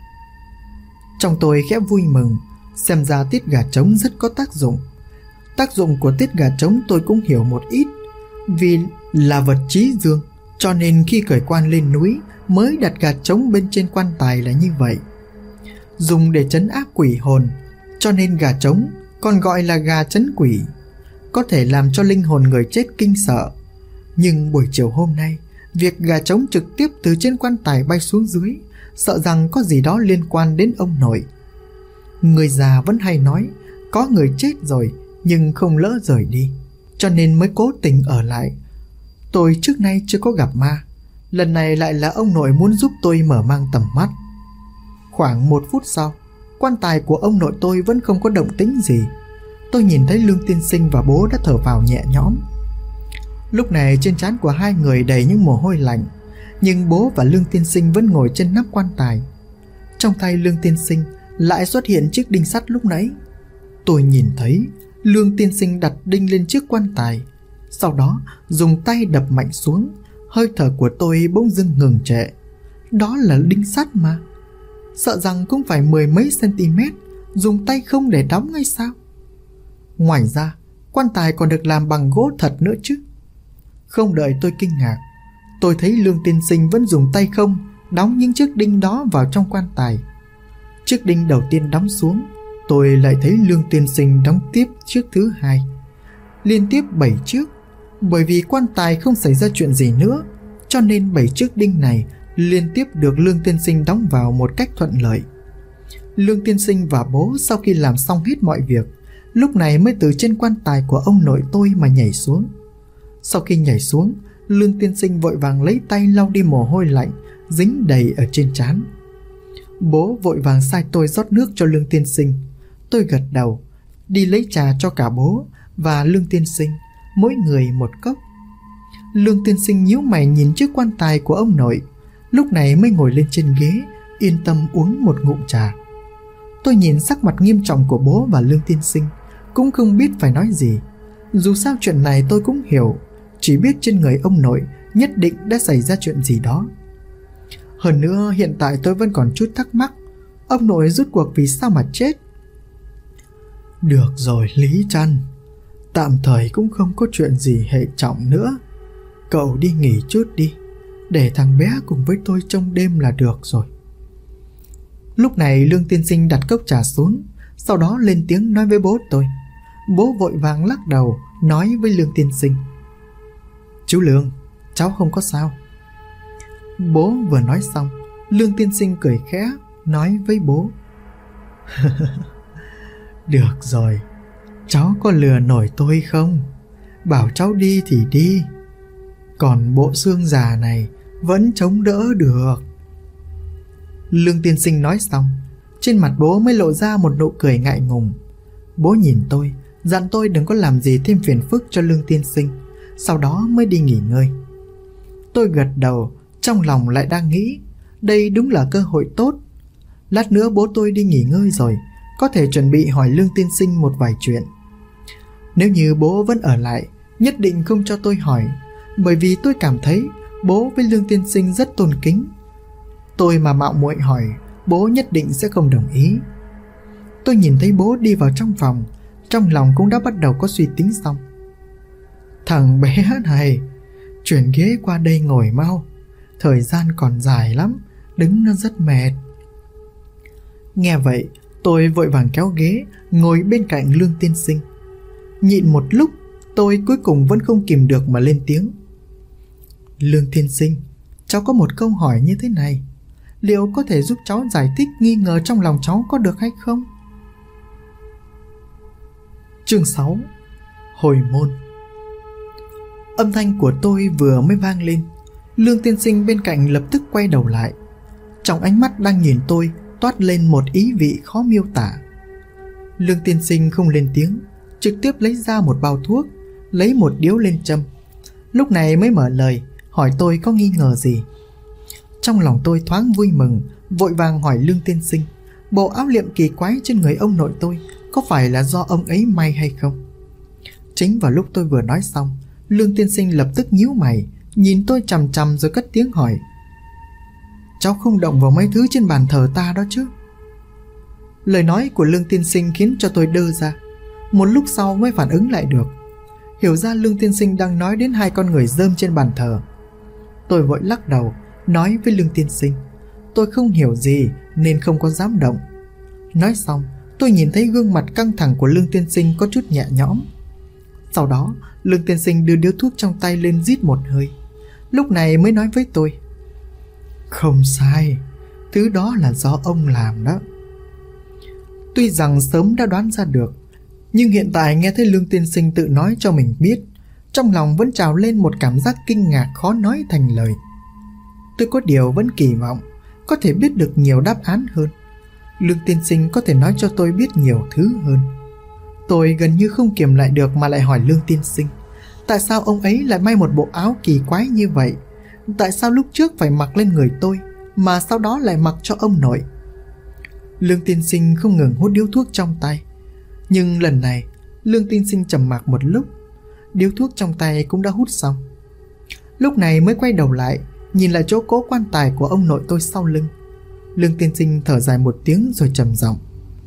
Trong tôi khẽ vui mừng, xem ra tiết gà trống rất có tác dụng. Tác dụng của tiết gà trống tôi cũng hiểu một ít. Vì là vật trí dương, cho nên khi khởi quan lên núi mới đặt gà trống bên trên quan tài là như vậy. Dùng để trấn áp quỷ hồn, cho nên gà trống còn gọi là gà trấn quỷ, có thể làm cho linh hồn người chết kinh sợ. Nhưng buổi chiều hôm nay, việc gà trống trực tiếp từ trên quan tài bay xuống dưới, sợ rằng có gì đó liên quan đến ông nội. Người già vẫn hay nói, có người chết rồi nhưng không lỡ rời đi, cho nên mới cố tình ở lại. Tôi trước nay chưa có gặp ma, lần này lại là ông nội muốn giúp tôi mở mang tầm mắt. Khoảng 1 phút sau, quan tài của ông nội tôi vẫn không có động tĩnh gì. Tôi nhìn thấy Lương Tiên Sinh và bố đã thở vào nhẹ nhõm. Lúc này trên trán của hai người đầy những mồ hôi lạnh, nhưng bố và Lương Tiên Sinh vẫn ngồi trên nắp quan tài. Trong tay Lương Tiên Sinh lại xuất hiện chiếc đinh sắt lúc nãy. Tôi nhìn thấy Lương Tiên Sinh đặt đinh lên chiếc quan tài, sau đó dùng tay đập mạnh xuống. Hơi thở của tôi bỗng dưng ngừng trệ. Đó là đinh sắt mà, sợ rằng cũng phải 10 mấy cm, dùng tay không để đóng hay sao? Ngoài ra, quan tài còn được làm bằng gỗ thật nữa chứ. Không đợi tôi kinh ngạc, tôi thấy Lương Tiên Sinh vẫn dùng tay không đóng những chiếc đinh đó vào trong quan tài. Chiếc đinh đầu tiên đóng xuống, tôi lại thấy Lương Tiên Sinh đóng tiếp chiếc thứ hai, liên tiếp 7 chiếc. Bởi vì quan tài không xảy ra chuyện gì nữa, cho nên 7 chiếc đinh này liên tiếp được Lương Tiên Sinh đóng vào một cách thuận lợi. Lương Tiên Sinh và bố sau khi làm xong hết mọi việc, lúc này mới từ trên quan tài của ông nội tôi mà nhảy xuống. Sau khi nhảy xuống, Lương Tiên Sinh vội vàng lấy tay lau đi mồ hôi lạnh dính đầy ở trên trán. Bố vội vàng sai tôi rót nước cho Lương Tiên Sinh. Tôi gật đầu, đi lấy trà cho cả bố và Lương Tiên Sinh, mỗi người một cốc. Lương Tiên Sinh nhíu mày nhìn chiếc quan tài của ông nội, lúc này mới ngồi lên trên ghế, yên tâm uống một ngụm trà. Tôi nhìn sắc mặt nghiêm trọng của bố và Lương Tiên Sinh, cũng không biết phải nói gì. Dù sao chuyện này tôi cũng hiểu, chỉ biết trên người ông nội nhất định đã xảy ra chuyện gì đó. Hơn nữa hiện tại tôi vẫn còn chút thắc mắc, ông nội rốt cuộc vì sao mà chết. Được rồi Lý Trăn, tạm thời cũng không có chuyện gì hệ trọng nữa. Cậu đi nghỉ chút đi, để thằng bé cùng với tôi trong đêm là được rồi. Lúc này Lương Tiên Sinh đặt cốc trà xuống, sau đó lên tiếng nói với bố tôi. Bố vội vàng lắc đầu, nói với Lương Tiên Sinh: Chú Lương, cháu không có sao. Bố vừa nói xong, Lương Tiên Sinh cười khẽ, nói với bố: Được rồi, cháu có lừa nổi tôi không? Bảo cháu đi thì đi, còn bộ xương già này vẫn chống đỡ được. Lương Tiên Sinh nói xong, trên mặt bố mới lộ ra một nụ cười ngại ngùng. Bố nhìn tôi, dặn tôi đừng có làm gì thêm phiền phức cho Lương Tiên Sinh, sau đó mới đi nghỉ ngơi. Tôi gật đầu, trong lòng lại đang nghĩ, đây đúng là cơ hội tốt. Lát nữa bố tôi đi nghỉ ngơi rồi, có thể chuẩn bị hỏi Lương Tiên Sinh một vài chuyện. Nếu như bố vẫn ở lại, nhất định không cho tôi hỏi, bởi vì tôi cảm thấy bố với Lương Tiên Sinh rất tôn kính. Tôi mà mạo muội hỏi, bố nhất định sẽ không đồng ý. Tôi nhìn thấy bố đi vào trong phòng, trong lòng cũng đã bắt đầu có suy tính xong. Thằng bé này, chuyển ghế qua đây ngồi mau, thời gian còn dài lắm, đứng nó rất mệt. Nghe vậy, tôi vội vàng kéo ghế, ngồi bên cạnh Lương Tiên Sinh. Nhịn một lúc, tôi cuối cùng vẫn không kìm được mà lên tiếng. Lương Tiên Sinh, cháu có một câu hỏi như thế này, liệu có thể giúp cháu giải thích nghi ngờ trong lòng cháu có được hay không? Chương 6. Hồi môn. Âm thanh của tôi vừa mới vang lên, Lương Tiên Sinh bên cạnh lập tức quay đầu lại. Trong ánh mắt đang nhìn tôi toát lên một ý vị khó miêu tả. Lương Tiên Sinh không lên tiếng, trực tiếp lấy ra một bao thuốc, lấy một điếu lên châm. Lúc này mới mở lời hỏi tôi có nghi ngờ gì. Trong lòng tôi thoáng vui mừng, vội vàng hỏi Lương tiên sinh bộ áo liệm kỳ quái trên người ông nội tôi có phải là do ông ấy may hay không. Chính vào lúc tôi vừa nói xong, Lương tiên sinh lập tức nhíu mày, nhìn tôi chằm chằm rồi cất tiếng hỏi: cháu không động vào mấy thứ trên bàn thờ ta đó chứ? Lời nói của Lương tiên sinh khiến cho tôi đơ ra. Một lúc sau mới phản ứng lại được, hiểu ra Lương tiên sinh đang nói đến 2 con người rơm trên bàn thờ. Tôi vội lắc đầu, nói với Lương tiên sinh tôi không hiểu gì nên không có dám động. Nói xong, tôi nhìn thấy gương mặt căng thẳng của Lương tiên sinh có chút nhẹ nhõm. Sau đó, Lương tiên sinh đưa điếu thuốc trong tay lên rít một hơi. Lúc này mới nói với tôi: không sai, thứ đó là do ông làm đó. Tuy rằng sớm đã đoán ra được, nhưng hiện tại nghe thấy Lương tiên sinh tự nói cho mình biết, trong lòng vẫn trào lên một cảm giác kinh ngạc khó nói thành lời. Tôi có điều vẫn kỳ vọng có thể biết được nhiều đáp án hơn. Lương tiên sinh có thể nói cho tôi biết nhiều thứ hơn. Tôi gần như không kiềm lại được mà lại hỏi Lương tiên sinh tại sao ông ấy lại may một bộ áo kỳ quái như vậy. Tại sao lúc trước phải mặc lên người tôi mà sau đó lại mặc cho ông nội? Lương tiên sinh không ngừng hút điếu thuốc trong tay. Nhưng lần này Lương tiên sinh trầm mặc một lúc, điếu thuốc trong tay cũng đã hút xong. Lúc này mới quay đầu lại, nhìn lại chỗ cố quan tài của ông nội tôi sau lưng. Lương tiên sinh thở dài một tiếng rồi trầm giọng: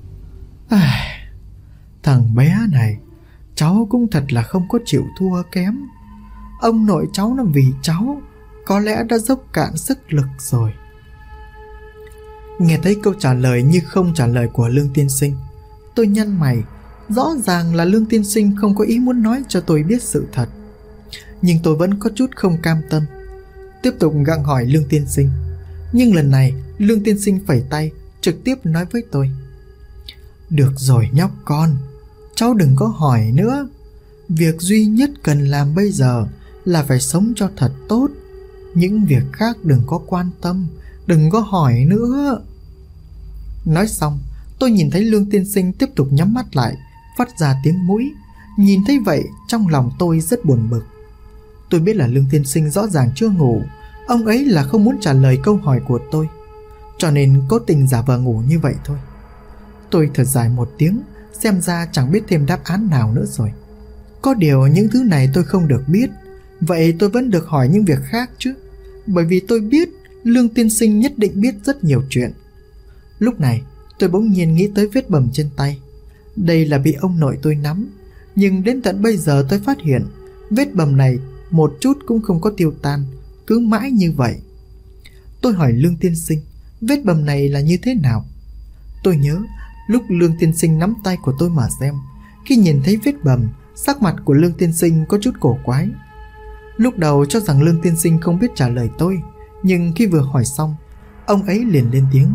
thằng bé này, cháu cũng thật là không có chịu thua kém. Ông nội cháu nó vì cháu có lẽ đã dốc cạn sức lực rồi. Nghe thấy câu trả lời như không trả lời của Lương tiên sinh, tôi nhăn mày. Rõ ràng là Lương tiên sinh không có ý muốn nói cho tôi biết sự thật, nhưng tôi vẫn có chút không cam tâm, tiếp tục gặng hỏi Lương tiên sinh. Nhưng lần này Lương tiên sinh phẩy tay, trực tiếp nói với tôi: được rồi nhóc con, cháu đừng có hỏi nữa. Việc duy nhất cần làm bây giờ là phải sống cho thật tốt. Những việc khác đừng có quan tâm, đừng có hỏi nữa. Nói xong, tôi nhìn thấy Lương tiên sinh tiếp tục nhắm mắt lại, phát ra tiếng mũi. Nhìn thấy vậy, trong lòng tôi rất buồn bực. Tôi biết là Lương tiên sinh rõ ràng chưa ngủ. Ông ấy là không muốn trả lời câu hỏi của tôi, cho nên cố tình giả vờ ngủ như vậy thôi. Tôi thở dài một tiếng, xem ra chẳng biết thêm đáp án nào nữa rồi. Có điều những thứ này tôi không được biết, vậy tôi vẫn được hỏi những việc khác chứ. Bởi vì tôi biết Lương tiên sinh nhất định biết rất nhiều chuyện. Lúc này tôi bỗng nhiên nghĩ tới vết bầm trên tay. Đây là bị ông nội tôi nắm, nhưng đến tận bây giờ tôi phát hiện vết bầm này một chút cũng không có tiêu tan, cứ mãi như vậy. Tôi hỏi Lương tiên sinh vết bầm này là như thế nào. Tôi nhớ lúc Lương tiên sinh nắm tay của tôi mà xem, khi nhìn thấy vết bầm, sắc mặt của Lương tiên sinh có chút cổ quái. Lúc đầu cho rằng Lương tiên sinh không biết trả lời tôi, nhưng khi vừa hỏi xong, ông ấy liền lên tiếng: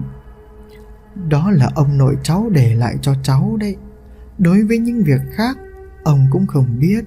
đó là ông nội cháu để lại cho cháu đấy. Đối với những việc khác, ông cũng không biết.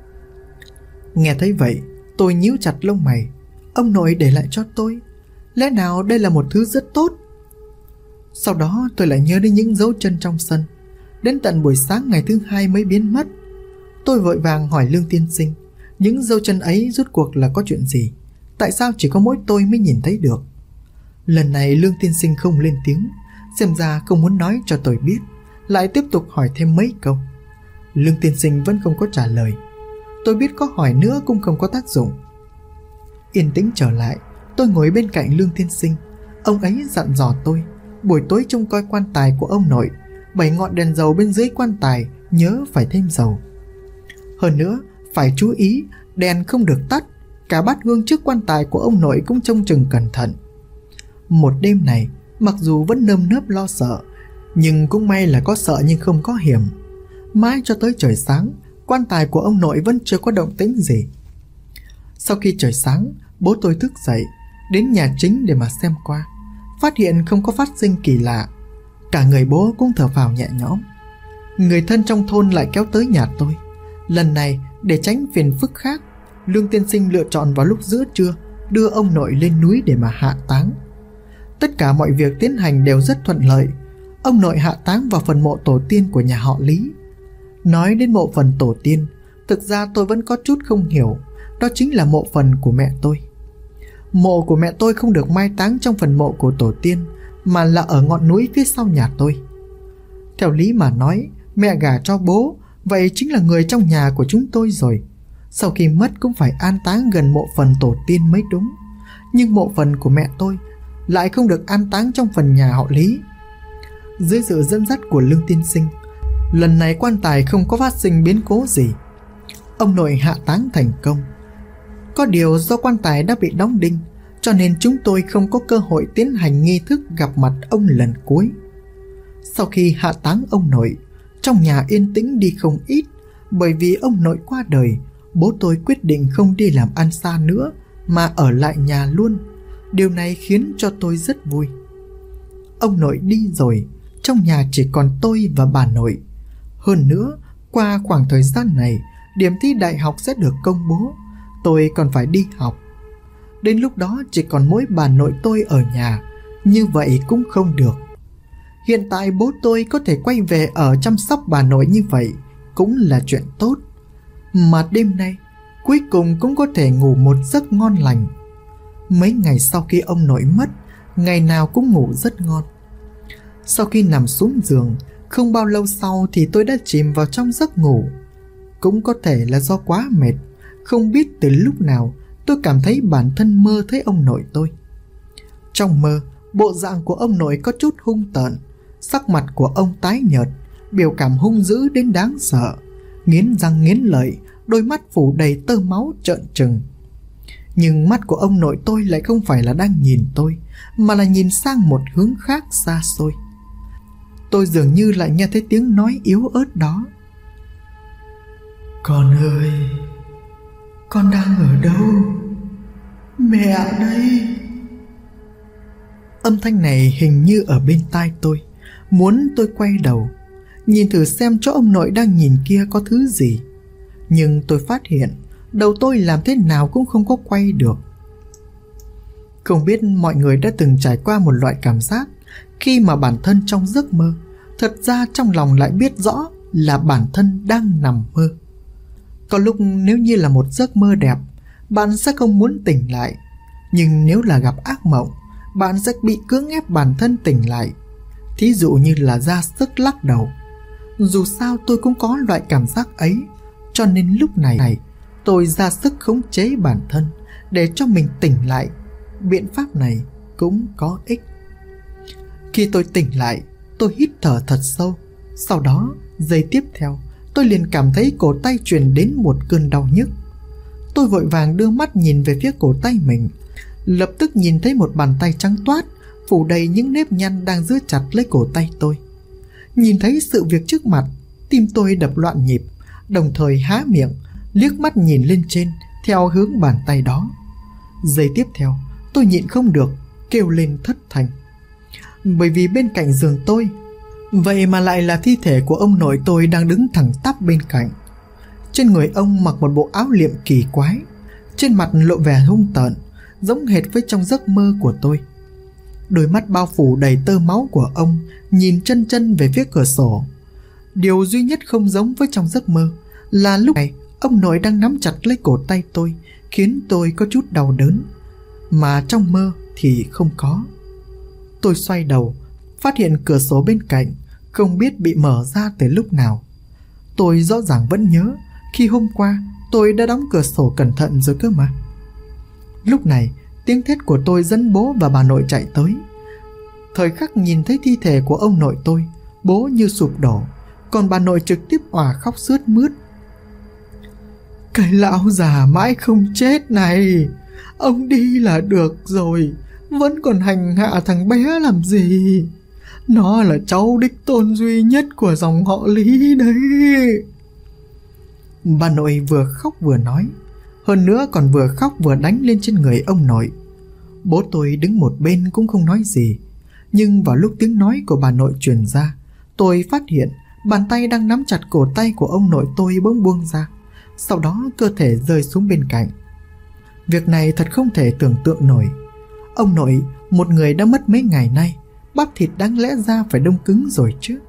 Nghe thấy vậy, tôi nhíu chặt lông mày. Ông nội để lại cho tôi, lẽ nào đây là một thứ rất tốt? Sau đó tôi lại nhớ đến những dấu chân trong sân. Đến tận buổi sáng ngày thứ 2 mới biến mất. Tôi vội vàng hỏi Lương tiên sinh những dấu chân ấy rốt cuộc là có chuyện gì, tại sao chỉ có mỗi tôi mới nhìn thấy được. Lần này Lương tiên sinh không lên tiếng, xem ra không muốn nói cho tôi biết, lại tiếp tục hỏi thêm mấy câu. Lương tiên sinh vẫn không có trả lời. Tôi biết có hỏi nữa cũng không có tác dụng. Yên tĩnh trở lại, tôi ngồi bên cạnh Lương tiên sinh. Ông ấy dặn dò tôi buổi tối trông coi quan tài của ông nội, 7 ngọn đèn dầu bên dưới quan tài nhớ phải thêm dầu. Hơn nữa phải chú ý đèn không được tắt, cả bát hương trước quan tài của ông nội cũng trông chừng cẩn thận. Một đêm này mặc dù vẫn nơm nớp lo sợ, nhưng cũng may là có sợ nhưng không có hiểm. Mãi cho tới trời sáng, quan tài của ông nội vẫn chưa có động tĩnh gì. Sau khi trời sáng, bố tôi thức dậy, đến nhà chính để mà xem qua, phát hiện không có phát sinh kỳ lạ. Cả người bố cũng thở phào nhẹ nhõm. Người thân trong thôn lại kéo tới nhà tôi. Lần này để tránh phiền phức khác, Lương tiên sinh lựa chọn vào lúc giữa trưa đưa ông nội lên núi để mà hạ táng. Tất cả mọi việc tiến hành đều rất thuận lợi. Ông nội hạ táng vào phần mộ tổ tiên của nhà họ Lý. Nói đến mộ phần tổ tiên, thực ra tôi vẫn có chút không hiểu, đó chính là mộ phần của mẹ tôi. Mộ của mẹ tôi không được mai táng trong phần mộ của tổ tiên, mà là ở ngọn núi phía sau nhà tôi. Theo lý mà nói, mẹ gả cho bố, vậy chính là người trong nhà của chúng tôi rồi. Sau khi mất cũng phải an táng gần mộ phần tổ tiên mới đúng. Nhưng mộ phần của mẹ tôi lại không được an táng trong phần nhà họ Lý. Dưới sự dẫn dắt của Lương tiên sinh, lần này quan tài không có phát sinh biến cố gì. Ông nội hạ táng thành công. Có điều do quan tài đã bị đóng đinh, cho nên chúng tôi không có cơ hội tiến hành nghi thức gặp mặt ông lần cuối. Sau khi hạ táng ông nội, trong nhà yên tĩnh đi không ít. Bởi vì ông nội qua đời, bố tôi quyết định không đi làm ăn xa nữa mà ở lại nhà luôn. Điều này khiến cho tôi rất vui. Ông nội đi rồi, trong nhà chỉ còn tôi và bà nội. Hơn nữa, qua khoảng thời gian này, điểm thi đại học sẽ được công bố. Tôi còn phải đi học. Đến lúc đó chỉ còn mỗi bà nội tôi ở nhà. Như vậy cũng không được. Hiện tại bố tôi có thể quay về ở chăm sóc bà nội như vậy cũng là chuyện tốt. Mà đêm nay cuối cùng cũng có thể ngủ một giấc ngon lành. Mấy ngày sau khi ông nội mất, ngày nào cũng ngủ rất ngon. Sau khi nằm xuống giường, không bao lâu sau thì tôi đã chìm vào trong giấc ngủ. Cũng có thể là do quá mệt, không biết từ lúc nào tôi cảm thấy bản thân mơ thấy ông nội tôi. Trong mơ, bộ dạng của ông nội có chút hung tợn, sắc mặt của ông tái nhợt, biểu cảm hung dữ đến đáng sợ, nghiến răng nghiến lợi, đôi mắt phủ đầy tơ máu trợn trừng. Nhưng mắt của ông nội tôi lại không phải là đang nhìn tôi, mà là nhìn sang một hướng khác xa xôi. Tôi dường như lại nghe thấy tiếng nói yếu ớt đó. Con ơi, con đang ở đâu? Mẹ đây. Âm thanh này hình như ở bên tai tôi, muốn tôi quay đầu nhìn thử xem chỗ ông nội đang nhìn kia có thứ gì. Nhưng tôi phát hiện đầu tôi làm thế nào cũng không có quay được. Không biết mọi người đã từng trải qua một loại cảm giác khi mà bản thân trong giấc mơ, thật ra trong lòng lại biết rõ là bản thân đang nằm mơ. Có lúc nếu như là một giấc mơ đẹp, bạn sẽ không muốn tỉnh lại. Nhưng nếu là gặp ác mộng, bạn sẽ bị cưỡng ép bản thân tỉnh lại. Thí dụ như là ra sức lắc đầu. Dù sao tôi cũng có loại cảm giác ấy, cho nên lúc này tôi ra sức khống chế bản thân để cho mình tỉnh lại. Biện pháp này cũng có ích. Khi tôi tỉnh lại, tôi hít thở thật sâu. Sau đó, giây tiếp theo, tôi liền cảm thấy cổ tay truyền đến một cơn đau nhức. Tôi vội vàng đưa mắt nhìn về phía cổ tay mình. Lập tức nhìn thấy một bàn tay trắng toát, phủ đầy những nếp nhăn đang giữ chặt lấy cổ tay tôi. Nhìn thấy sự việc trước mặt, tim tôi đập loạn nhịp, đồng thời há miệng, liếc mắt nhìn lên trên theo hướng bàn tay đó. Giây tiếp theo, tôi nhịn không được, kêu lên thất thanh. Bởi vì bên cạnh giường tôi, vậy mà lại là thi thể của ông nội tôi đang đứng thẳng tắp bên cạnh. Trên người ông mặc một bộ áo liệm kỳ quái, trên mặt lộ vẻ hung tợn, giống hệt với trong giấc mơ của tôi. Đôi mắt bao phủ đầy tơ máu của ông nhìn chân chân về phía cửa sổ. Điều duy nhất không giống với trong giấc mơ là lúc này ông nội đang nắm chặt lấy cổ tay tôi, khiến tôi có chút đau đớn. Mà trong mơ thì không có. Tôi xoay đầu, phát hiện cửa sổ bên cạnh không biết bị mở ra từ lúc nào. Tôi rõ ràng vẫn nhớ khi hôm qua tôi đã đóng cửa sổ cẩn thận rồi cơ mà. Lúc này tiếng thét của tôi dẫn bố và bà nội chạy tới. Thời khắc nhìn thấy thi thể của ông nội tôi, bố như sụp đổ, còn bà nội trực tiếp òa khóc sướt mướt. Cái lão già mãi không chết này, ông đi là được rồi, vẫn còn hành hạ thằng bé làm gì? Nó là cháu đích tôn duy nhất của dòng họ Lý đấy. Bà nội vừa khóc vừa nói, hơn nữa còn vừa khóc vừa đánh lên trên người ông nội. Bố tôi đứng một bên cũng không nói gì. Nhưng vào lúc tiếng nói của bà nội truyền ra, tôi phát hiện bàn tay đang nắm chặt cổ tay của ông nội tôi bỗng buông ra. Sau đó cơ thể rơi xuống bên cạnh. Việc này thật không thể tưởng tượng nổi. Ông nội, một người đã mất mấy ngày nay, bắp thịt đáng lẽ ra phải đông cứng rồi chứ.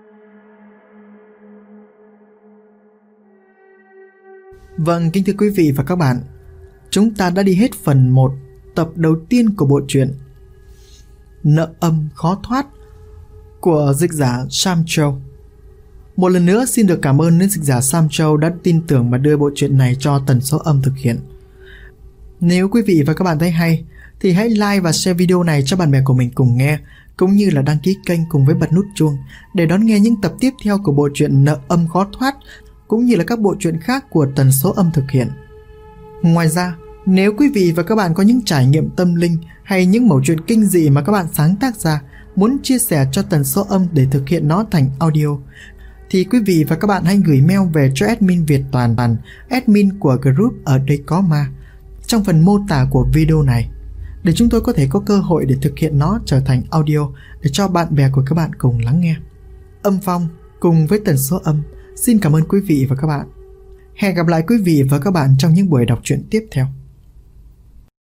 Vâng, kính thưa quý vị và các bạn, chúng ta đã đi hết phần 1, tập đầu tiên của bộ truyện. Nợ âm khó thoát của dịch giả Sam Châu. Một lần nữa xin được cảm ơn đến dịch giả Sam Châu đã tin tưởng và đưa bộ truyện này cho Tần Số Âm thực hiện. Nếu quý vị và các bạn thấy hay thì hãy like và share video này cho bạn bè của mình cùng nghe, cũng như là đăng ký kênh cùng với bật nút chuông để đón nghe những tập tiếp theo của bộ truyện Nợ Âm Khó Thoát, cũng như là các bộ truyện khác của Tần Số Âm thực hiện. Ngoài ra, nếu quý vị và các bạn có những trải nghiệm tâm linh hay những mẩu chuyện kinh dị mà các bạn sáng tác ra, muốn chia sẻ cho Tần Số Âm để thực hiện nó thành audio, thì quý vị và các bạn hãy gửi mail về cho admin Việt Toàn, admin của group Ở Đây Có Ma, trong phần mô tả của video này, để chúng tôi có thể có cơ hội để thực hiện nó trở thành audio để cho bạn bè của các bạn cùng lắng nghe. Âm Phong cùng với Tần Số Âm xin cảm ơn quý vị và các bạn. Hẹn gặp lại quý vị và các bạn trong những buổi đọc truyện tiếp theo.